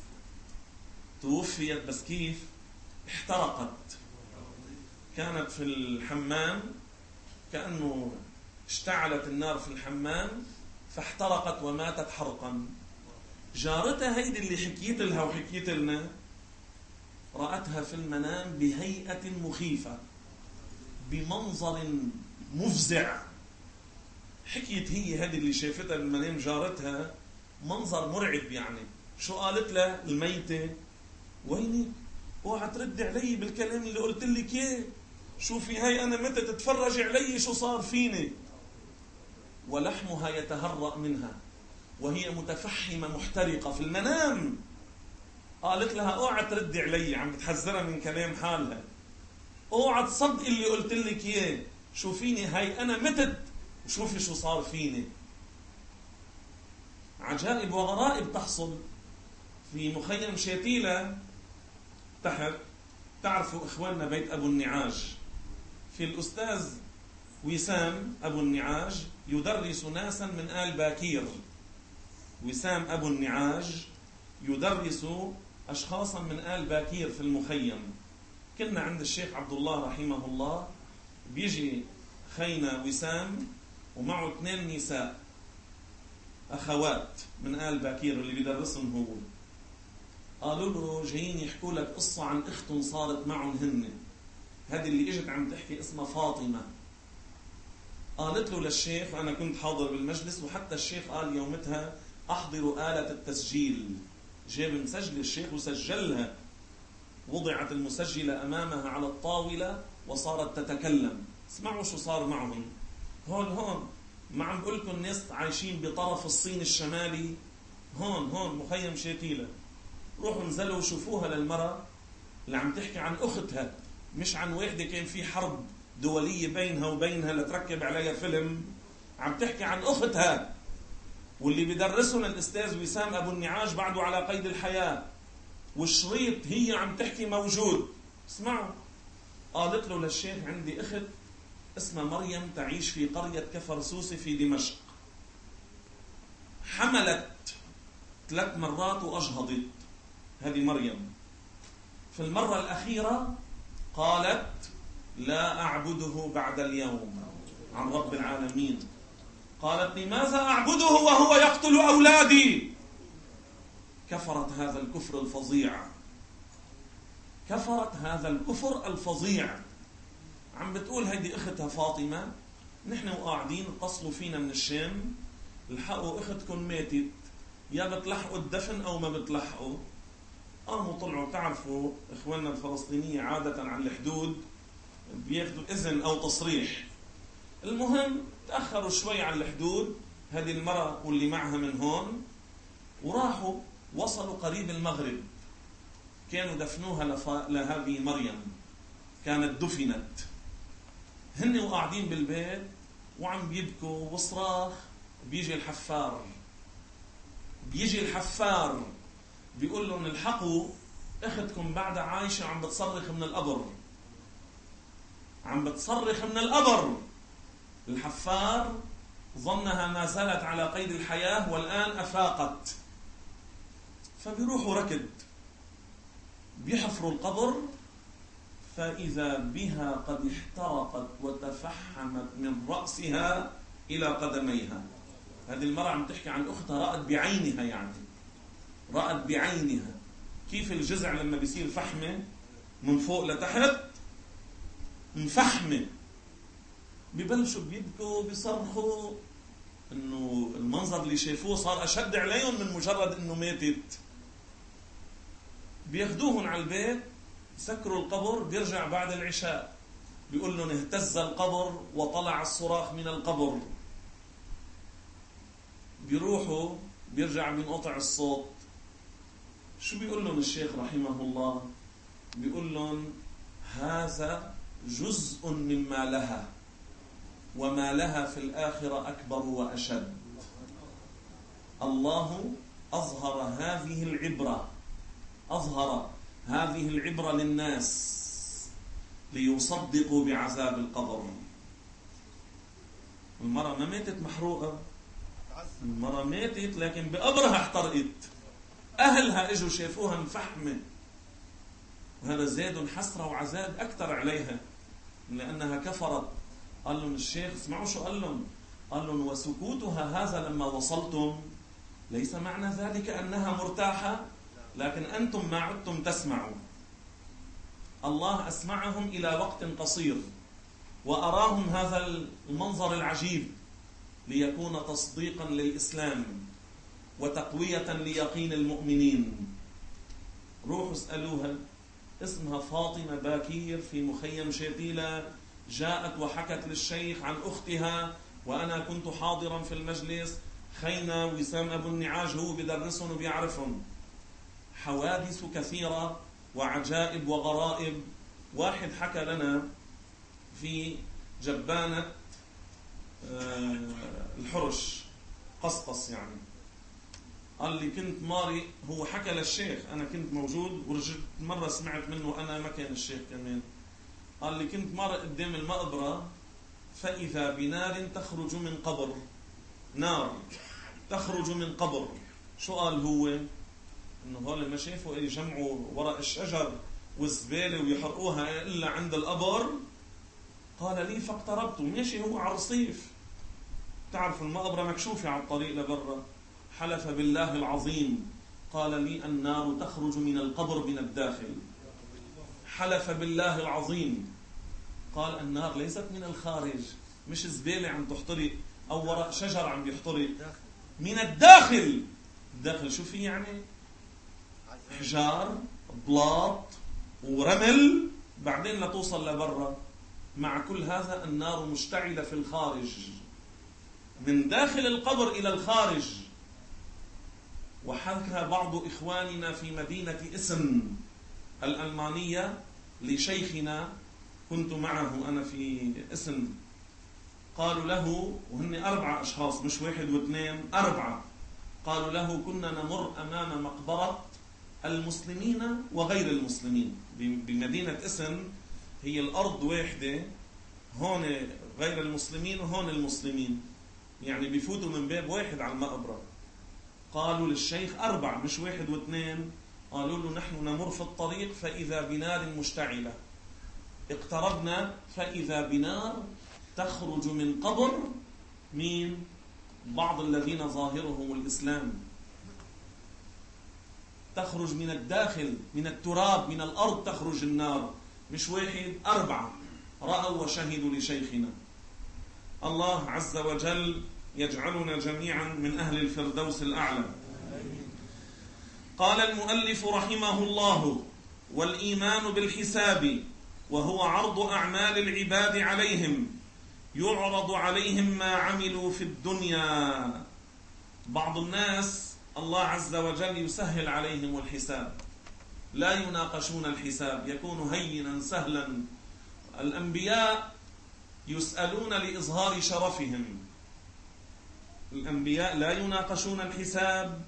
A: توفيت. بس كيف؟ احترقت. كانت في الحمام، كأنه اشتعلت النار في الحمام فاحترقت وماتت حرقا. جارتها هيدي اللي حكيت لها وحكيت لنا رأتها في المنام بهيئة مخيفة، بمنظر مفزع. حكيت هي هذه اللي شافتها بالمنام جارتها منظر مرعب. يعني شو قالت لها الميتة؟ ويني؟ اوعى ترد علي بالكلام اللي قلت لك اياه. شوفي هاي انا متى تتفرج علي شو صار فيني. ولحمها يتهرأ منها وهي متفحمة محترقة في المنام. قالت لها اوعى ترد علي، عم بتحذرها من كلام حالها. اوعى تصدق اللي قلت لك اياه، شوفيني هاي انا متت وشوفي شو صار فيني. عجائب وغرائب تحصل في مخيم شاتيلة تحت. تعرفوا إخواننا بيت أبو النعاج، في الأستاذ وسام أبو النعاج يدرس ناسا من آل باكير. وسام أبو النعاج يدرس أشخاصا من آل باكير في المخيم. كنا عند الشيخ عبد الله رحمه الله، بيجي خينا وسام ومعه اثنين نساء أخوات من آل باكير اللي بيدرسهم هو. قالوا له جايين يحكوا لك قصة عن اخت صارت معهم هن. هذه اللي اجت عم تحكي اسمها فاطمة. قالت له للشيخ، وأنا كنت حاضر بالمجلس، وحتى الشيخ قال يومتها أحضروا آلة التسجيل. جاب مسجل الشيخ وسجلها، وضعت المسجلة أمامها على الطاولة وصارت تتكلم. اسمعوا شو صار معهم. هون هون ما عم بقول لكم الناس عايشين بطرف الصين الشمالي، هون هون مخيم شاتيلة. روحوا انزلوا وشوفوها للمرأة اللي عم تحكي عن أختها، مش عن واحدة كان في حرب دولية بينها وبينها لتركب عليها فيلم. عم تحكي عن أختها، واللي بدرسنا الأستاذ وسام أبو النعاج بعده على قيد الحياة، والشريط هي عم تحكي موجود. اسمعوا. قالت له للشيخ عندي أخت اسمها مريم تعيش في قرية كفر سوسي في دمشق. حملت ثلاث مرات وأجهضت هذه مريم. في المرة الأخيرة قالت لا أعبده بعد اليوم عن رب العالمين. قالت لماذا أعبده وهو يقتل أولادي؟ كفرت هذا الكفر الفظيع، كفرت هذا الكفر الفظيع. عم بتقول هيدي أختها فاطمة، نحن وقاعدين اتصلوا فينا من الشام، الحقوا أختكم ماتت، يا بتلحقوا الدفن أو ما بتلحقوا. قاموا طلعوا. تعرفوا إخواننا الفلسطينية عادة عن الحدود بياخدوا إذن أو تصريح. المهم تأخروا شوي عن الحدود هذه المرأة واللي معها من هون، وراحوا وصلوا قريب المغرب. كانوا دفنوها لف... لهذه مريم، كانت دفنت. هن وقاعدين بالبيت وعم بيبكوا وصراخ، بيجي الحفار بيجي الحفار بيقول لهم الحقوا اختكم بعد عايشة عم بتصرخ من القبر، عم بتصرخ من القبر. الحفار ظنها ما زالت على قيد الحياة والآن أفاقت، فبيروحوا ركض بيحفروا القبر، فإذا بها قد احترقت وتفحمت من رأسها إلى قدميها. هذه المرأة عم تحكي عن أختها رأت بعينها، يعني رأت بعينها كيف الجزع لما بيصير فحمة من فوق لتحت مفحمة. ببلشوا بيبكوا بيصرخوا، انه المنظر اللي شافوه صار اشد عليهم من مجرد انه ماتت. بياخدوهم على البيت، سكروا القبر، بيرجع بعد العشاء بيقول لهم اهتز القبر وطلع الصراخ من القبر. بيروحوا بيرجع بينقطع الصوت. شو بيقول لهم الشيخ رحمه الله؟ بيقول لهم هذا جزء مما لها، وما لها في الآخرة أكبر وأشد. الله أظهر هذه العبرة أظهر هذه العبرة للناس ليصدقوا بعذاب القبر. المرأة ما ماتت محروقة، المرأة ماتت لكن بقبرها احترقت، أهلها اجوا شافوها مفحمة، وهذا زاد حسرة وعذاب أكثر عليها لأنها كفرت. قال لهم الشيخ اسمعوا شو قال لهم، قال لهم وسكوتها هذا لما وصلتم ليس معنى ذلك أنها مرتاحة، لكن أنتم ما عدتم تسمعوا. الله أسمعهم إلى وقت قصير وأراهم هذا المنظر العجيب ليكون تصديقا للإسلام وتقوية ليقين المؤمنين. روحوا اسألوها، اسمها فاطمة باكير في مخيم شتيلة، جاءت وحكت للشيخ عن أختها وأنا كنت حاضرا في المجلس. خينا وسام أبو النعاج هو بدرسهم وبيعرفهم. حوادث كثيرة وعجائب وغرائب. واحد حكى لنا في جبانة الحرش قصقص، يعني قال لي كنت ماري، هو حكى للشيخ أنا كنت موجود ورجعت مرة سمعت منه أنا ما كان الشيخ كمان. قال لي كنت مرة قدام المقبرة فإذا بنار تخرج من قبر، نار تخرج من قبر. شو قال هو؟ إنه هول ما شافوا يجمعوا ورق الشجر والزبالة ويحرقوها إلا عند القبر. قال لي فاقتربت، ماشي هو على الرصيف، تعرف المقبرة مكشوفة على الطريق لبرا. حلف بالله العظيم قال لي النار تخرج من القبر من الداخل. حلف بالله العظيم قال النار ليست من الخارج، مش زبالة عم تحترق أو ورق شجر عم بيحترق، من الداخل. الداخل شو في يعني؟ حجار بلاط ورمل بعدين لا توصل لبرا. مع كل هذا النار مشتعلة في الخارج، من داخل القبر إلى الخارج. وحكى بعض إخواننا في مدينة إسن الألمانية لشيخنا، كنت معه أنا في إسن، قالوا له، وهن أربعة أشخاص مش واحد واثنين، أربعة، قالوا له كنا نمر أمام مقبرة المسلمين وغير المسلمين. بمدينة إسن هي الأرض واحدة، هون غير المسلمين وهون المسلمين، يعني بيفوتوا من باب واحد على المقبرة. قالوا للشيخ أربعة مش واحد واثنين، قالوا له نحن نمر في الطريق فإذا بنار مشتعلة، اقتربنا فإذا بنار تخرج من قبر من بعض الذين ظاهرهم الإسلام، تخرج من الداخل من التراب من الأرض تخرج النار، مش واحد، أربعة رأوا وشهدوا لشيخنا. الله عز وجل يجعلنا جميعا من أهل الفردوس الأعلى. قال المؤلف رحمه الله: والإيمان بالحساب وهو عرض أعمال العباد عليهم، يعرض عليهم ما عملوا في الدنيا. بعض الناس الله عز وجل يسهل عليهم الحساب، لا يناقشون الحساب، يكون هينا سهلا. الأنبياء يسألون لإظهار شرفهم. الأنبياء لا يناقشون الحساب،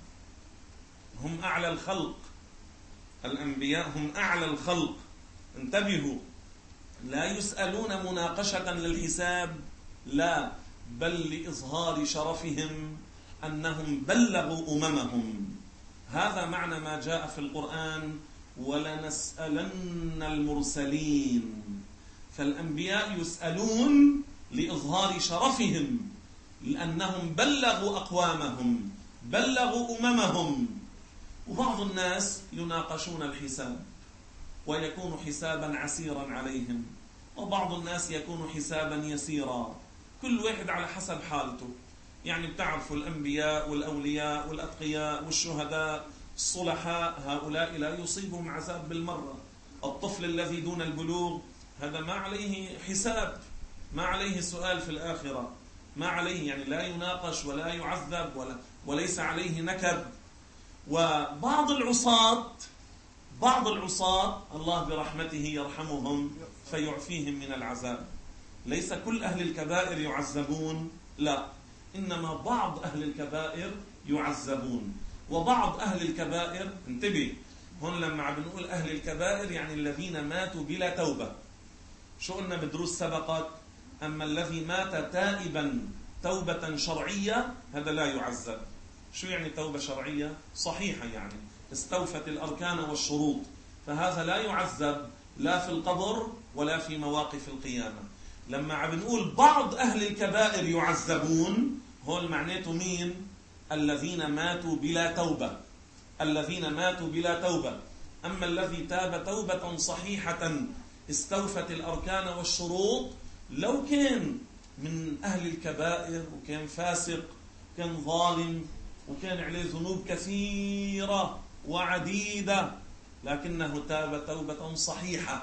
A: هم أعلى الخلق. الأنبياء هم أعلى الخلق، انتبهوا. لا يسألون مناقشة للحساب، لا، بل لإظهار شرفهم أنهم بلغوا أممهم. هذا معنى ما جاء في القرآن: ولنسألن المرسلين. فالأنبياء يسألون لإظهار شرفهم، لأنهم بلغوا أقوامهم، بلغوا أممهم. وبعض الناس يناقشون الحساب ويكون حسابا عسيرا عليهم، وبعض الناس يكون حسابا يسيرا، كل واحد على حسب حالته. يعني بتعرفوا الأنبياء والأولياء والأتقياء والشهداء الصلحاء، هؤلاء لا يصيبهم عذاب بالمرة. الطفل الذي دون البلوغ هذا ما عليه حساب، ما عليه سؤال في الآخرة، ما عليه، يعني لا يناقش ولا يعذب ولا وليس عليه نكب. وبعض العصاة بعض العصاة الله برحمته يرحمهم فيعفيهم من العذاب. ليس كل أهل الكبائر يعذبون، لا، إنما بعض أهل الكبائر يعذبون. وبعض أهل الكبائر، انتبه هون لما عم نقول أهل الكبائر يعني الذين ماتوا بلا توبة. شو قلنا بدروس سبقت؟ أما الذي مات تائبا توبة شرعية هذا لا يعذب. شو يعني توبة شرعية؟ صحيحة، يعني استوفت الأركان والشروط، فهذا لا يعذب لا في القبر ولا في مواقف القيامة. لما عم نقول بعض أهل الكبائر يعذبون، هون معناته مين؟ الذين ماتوا بلا توبة، الذين ماتوا بلا توبة. أما الذي تاب توبة صحيحة استوفت الأركان والشروط، لو كان من أهل الكبائر وكان فاسق، كان ظالم، وكان عليه ذنوب كثيرة وعديدة، لكنه تاب توبة صحيحة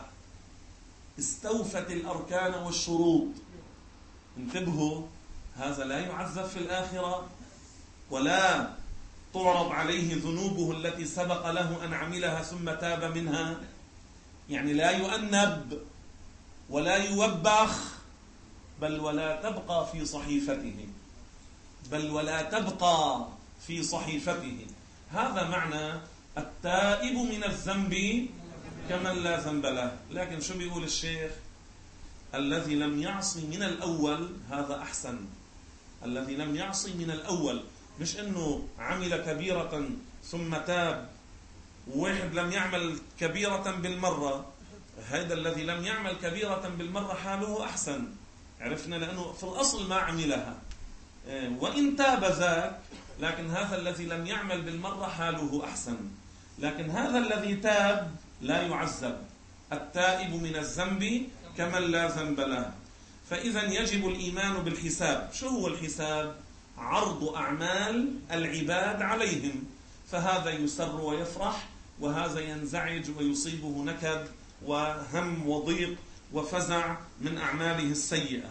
A: استوفت الأركان والشروط، انتبهوا، هذا لا يعذب في الآخرة ولا تعرض عليه ذنوبه التي سبق له أن عملها ثم تاب منها. يعني لا يؤنب ولا يوبخ، بل ولا تبقى في صحيفته، بل ولا تبقى في صحيفته. هذا معنى التائب من الذنب كمن لا ذنب له. لكن شو بيقول الشيخ؟ الذي لم يعصي من الأول هذا أحسن. الذي لم يعصي من الأول، مش إنه عمل كبيرة ثم تاب، وواحد لم يعمل كبيرة بالمرة. هذا الذي لم يعمل كبيرة بالمرة حاله أحسن، عرفنا، لأنه في الأصل ما عملها، وإن تاب ذاك، لكن هذا الذي لم يعمل بالمرة حاله أحسن. لكن هذا الذي تاب لا يعذب، التائب من الذنب كمن لا ذنب له. فإذا يجب الإيمان بالحساب. شو هو الحساب؟ عرض أعمال العباد عليهم، فهذا يسر ويفرح، وهذا ينزعج ويصيبه نكد وهم وضيق وفزع من أعماله السيئة.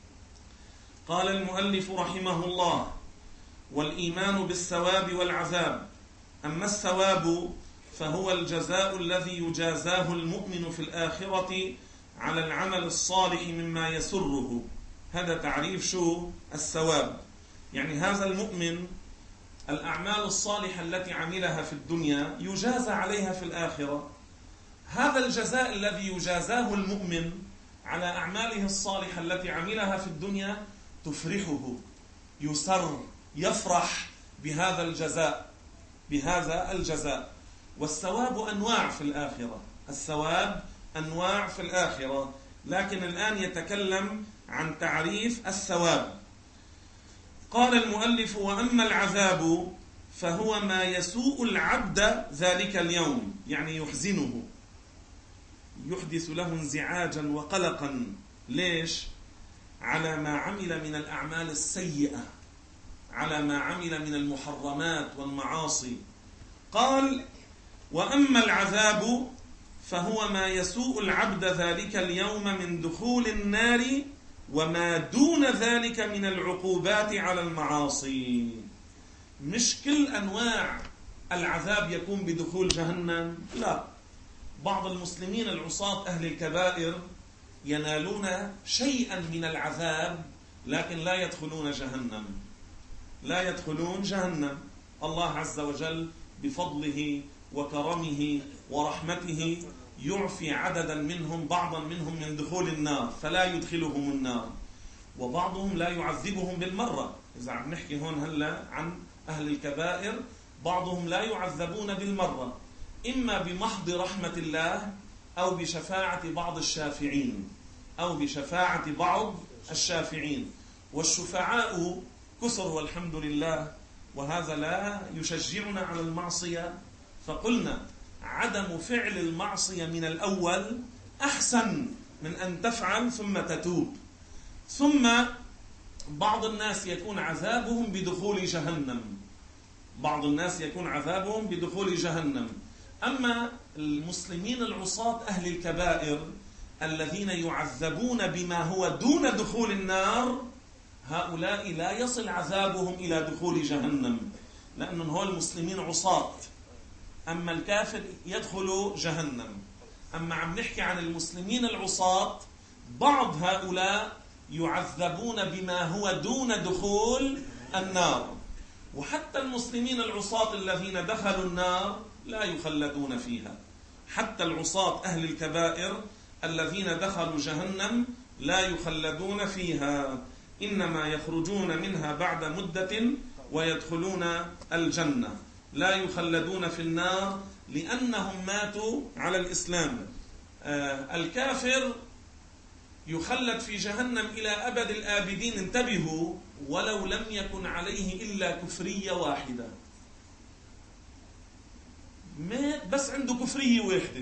A: قال المؤلف رحمه الله: والإيمان بالثواب والعذاب. أما الثواب فهو الجزاء الذي يجازاه المؤمن في الآخرة على العمل الصالح مما يسره. هذا تعريف شو الثواب. يعني هذا المؤمن الأعمال الصالحة التي عملها في الدنيا يجازى عليها في الآخرة. هذا الجزاء الذي يجازاه المؤمن على أعماله الصالحة التي عملها في الدنيا تفرحه، يسر، يفرح بهذا الجزاء، بهذا الجزاء. والثواب أنواع في الآخرة، الثواب أنواع في الآخرة، لكن الآن يتكلم عن تعريف الثواب. قال المؤلف: وأما العذاب فهو ما يسوء العبد ذلك اليوم، يعني يحزنه، يحدث له انزعاجا وقلقا. ليش؟ على ما عمل من الأعمال السيئة، على ما عمل من المحرمات والمعاصي. قال: وأما العذاب فهو ما يسوء العبد ذلك اليوم من دخول النار وما دون ذلك من العقوبات على المعاصي. مش كل أنواع العذاب يكون بدخول جهنم، لا. بعض المسلمين العصاة أهل الكبائر ينالون شيئا من العذاب لكن لا يدخلون جهنم، لا يدخلون جهنم. الله عز وجل بفضله وكرمه ورحمته يعفي عددا منهم، بعضا منهم من دخول النار فلا يدخلهم النار، وبعضهم لا يعذبهم بالمرة. إذا عم نحكي هون هلا عن أهل الكبائر، بعضهم لا يعذبون بالمرة، إما بمحض رحمة الله أو بشفاعة بعض الشافعين أو بشفاعة بعض الشافعين. والشفعاء كثر والحمد لله، وهذا لا يشجعنا على المعصية. فقلنا عدم فعل المعصية من الأول أحسن من أن تفعل ثم تتوب. ثم بعض الناس يكون عذابهم بدخول جهنم، بعض الناس يكون عذابهم بدخول جهنم. أما المسلمين العصاة أهل الكبائر الذين يعذبون بما هو دون دخول النار، هؤلاء لا يصل عذابهم إلى دخول جهنم، لأنهم هو المسلمين عصاة. أما الكافر يدخل جهنم. أما عم نحكي عن المسلمين العصاة، بعض هؤلاء يعذبون بما هو دون دخول النار. وحتى المسلمين العصاة الذين دخلوا النار لا يخلدون فيها، حتى العصاة أهل الكبائر الذين دخلوا جهنم لا يخلدون فيها، إنما يخرجون منها بعد مدة ويدخلون الجنة، لا يخلدون في النار لأنهم ماتوا على الإسلام. آه الكافر يخلد في جهنم إلى أبد الآبدين، انتبهوا، ولو لم يكن عليه إلا كفرية واحدة. مات بس عنده كفرية واحدة.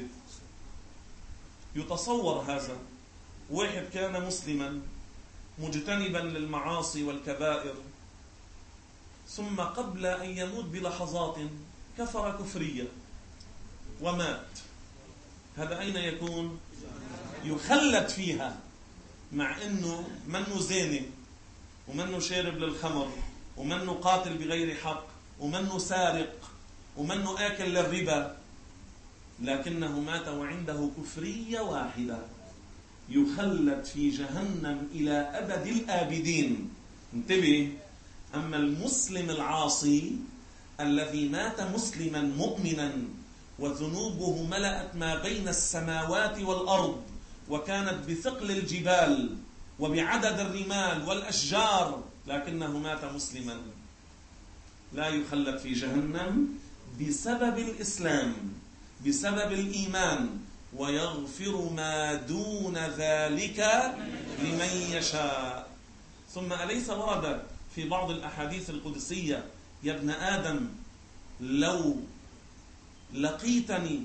A: يتصور هذا واحد كان مسلما مجتنبا للمعاصي والكبائر، ثم قبل أن يموت بلحظات كفر كفرية ومات، هذا أين يكون؟ يخلد فيها، مع أنه منه زاني ومنه شارب للخمر ومنه قاتل بغير حق ومنه سارق ومنه آكل للربا، لكنه مات وعنده كفرية واحدة، يخلد في جهنم إلى أبد الآبدين. انتبه. أما المسلم العاصي الذي مات مسلما مؤمنا وذنوبه ملأت ما بين السماوات والأرض وكانت بثقل الجبال وبعدد الرمال والأشجار، لكنه مات مسلما، لا يخلد في جهنم بسبب الإسلام، بسبب الإيمان، ويغفر ما دون ذلك لمن يشاء. ثم أليس ورد في بعض الأحاديث القدسية: يا ابن آدم لو لقيتني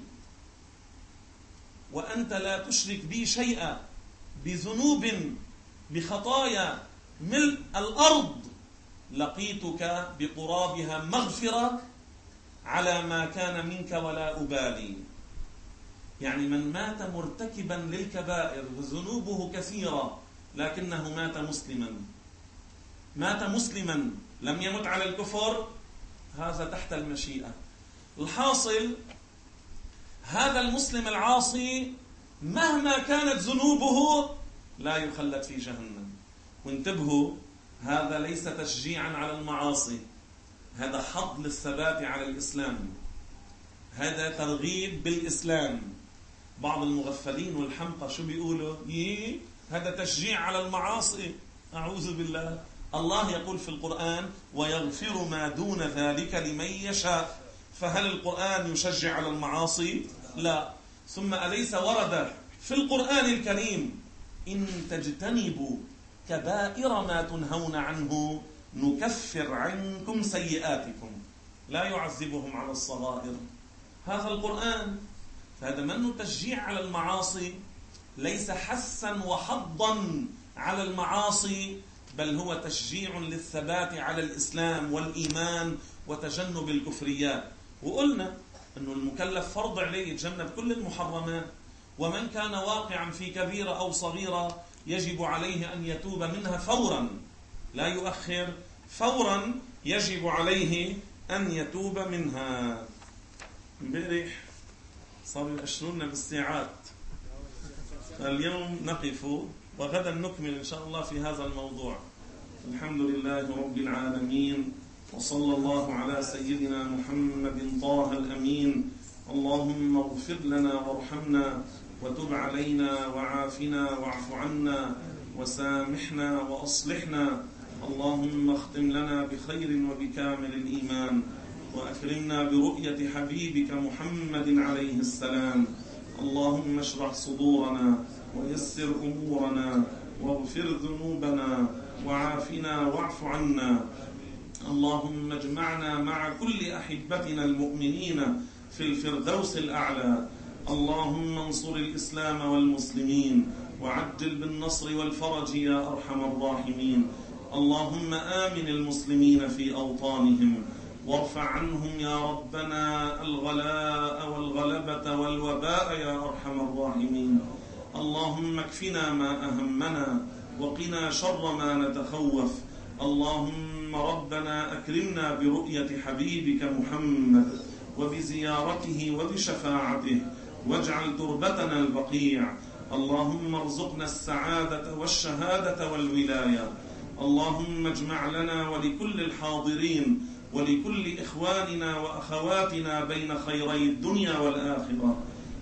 A: وأنت لا تشرك بي شيئا بذنوب بخطايا ملء الأرض لقيتك بقرابها مغفرة على ما كان منك ولا أبالي. يعني من مات مرتكبا للكبائر وذنوبه كثيرة لكنه مات مسلما، مات مسلما لم يمت على الكفر، هذا تحت المشيئة. الحاصل هذا المسلم العاصي مهما كانت ذنوبه لا يخلد في جهنم. وانتبهوا، هذا ليس تشجيعا على المعاصي، هذا حض للثبات على الإسلام، هذا ترغيب بالإسلام. بعض المغفلين والحمقى شو بيقولوا؟ ييه هذا تشجيع على المعاصي. أعوذ بالله. الله يقول في القرآن: ويغفر ما دون ذلك لمن يشاء. فهل القرآن يشجع على المعاصي؟ لا. ثم أليس ورد في القرآن الكريم: إن تجتنبوا كبائر ما تنهون عنه نكفر عنكم سيئاتكم، لا يعذبهم على الصغائر. هذا القرآن. فهذا منه تشجيع على المعاصي، ليس حثا وحضا على المعاصي، بل هو تشجيع للثبات على الإسلام والإيمان وتجنب الكفريات. وقلنا أنه المكلف فرض عليه يتجنب كل المحرمات، ومن كان واقعا في كبيرة أو صغيرة يجب عليه أن يتوب منها فورا، لا يؤخر، فورا يجب عليه أن يتوب منها. امبارح صاروا يأشرون بالساعات، اليوم نقف وغدا نكمل إن شاء الله في هذا الموضوع. الحمد لله رب العالمين، وصلى الله على سيدنا محمد طه الأمين. اللهم اغفر لنا وارحمنا وتب علينا وعافنا واعف عنا وسامحنا وأصلحنا. اللهم اختم لنا بخير وبكامل الإيمان، وأكرمنا برؤية حبيبك محمد عليه السلام. اللهم اشرح صدورنا ويسر أمورنا واغفر ذنوبنا وعافنا واعف عنا. اللهم اجمعنا مع كل أحبتنا المؤمنين في الفردوس الأعلى. اللهم انصر الإسلام والمسلمين وعجل بالنصر والفرج يا أرحم الراحمين. اللهم آمن المسلمين في أوطانهم، وارفع عنهم يا ربنا الغلاء والغلبة والوباء يا أرحم الراحمين. اللهم اكفنا ما أهمنا وقنا شر ما نتخوف. اللهم ربنا أكرمنا برؤية حبيبك محمد وبزيارته وبشفاعته، واجعل تربتنا البقيع. اللهم ارزقنا السعادة والشهادة والولاية. اللهم اجمع لنا ولكل الحاضرين ولكل إخواننا وأخواتنا بين خيري الدنيا والآخرة.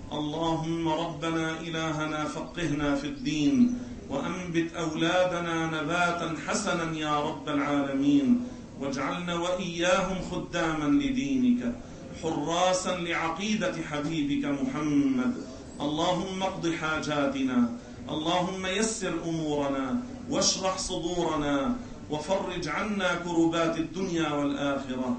A: اللهم ربنا إلهنا فقهنا في الدين، وأنبت أولادنا نباتا حسنا يا رب العالمين، واجعلنا وإياهم خداما لدينك حراسا لعقيدة حبيبك محمد. اللهم اقض حاجاتنا، اللهم يسر أمورنا واشرح صدورنا وفرج عنا كربات الدنيا والآخرة.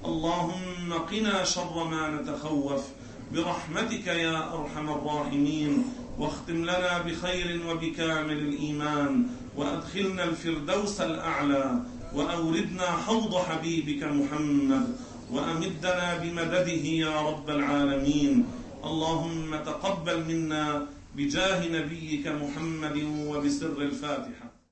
A: اللهم قنا شر ما نتخوف برحمتك يا أرحم الراحمين، واختم لنا بخير وبكامل الإيمان، وأدخلنا الفردوس الأعلى، وأوردنا حوض حبيبك محمد، وأمدنا بمدده يا رب العالمين. اللهم تقبل منا بجاه نبيك محمد وبسر الفاتحة.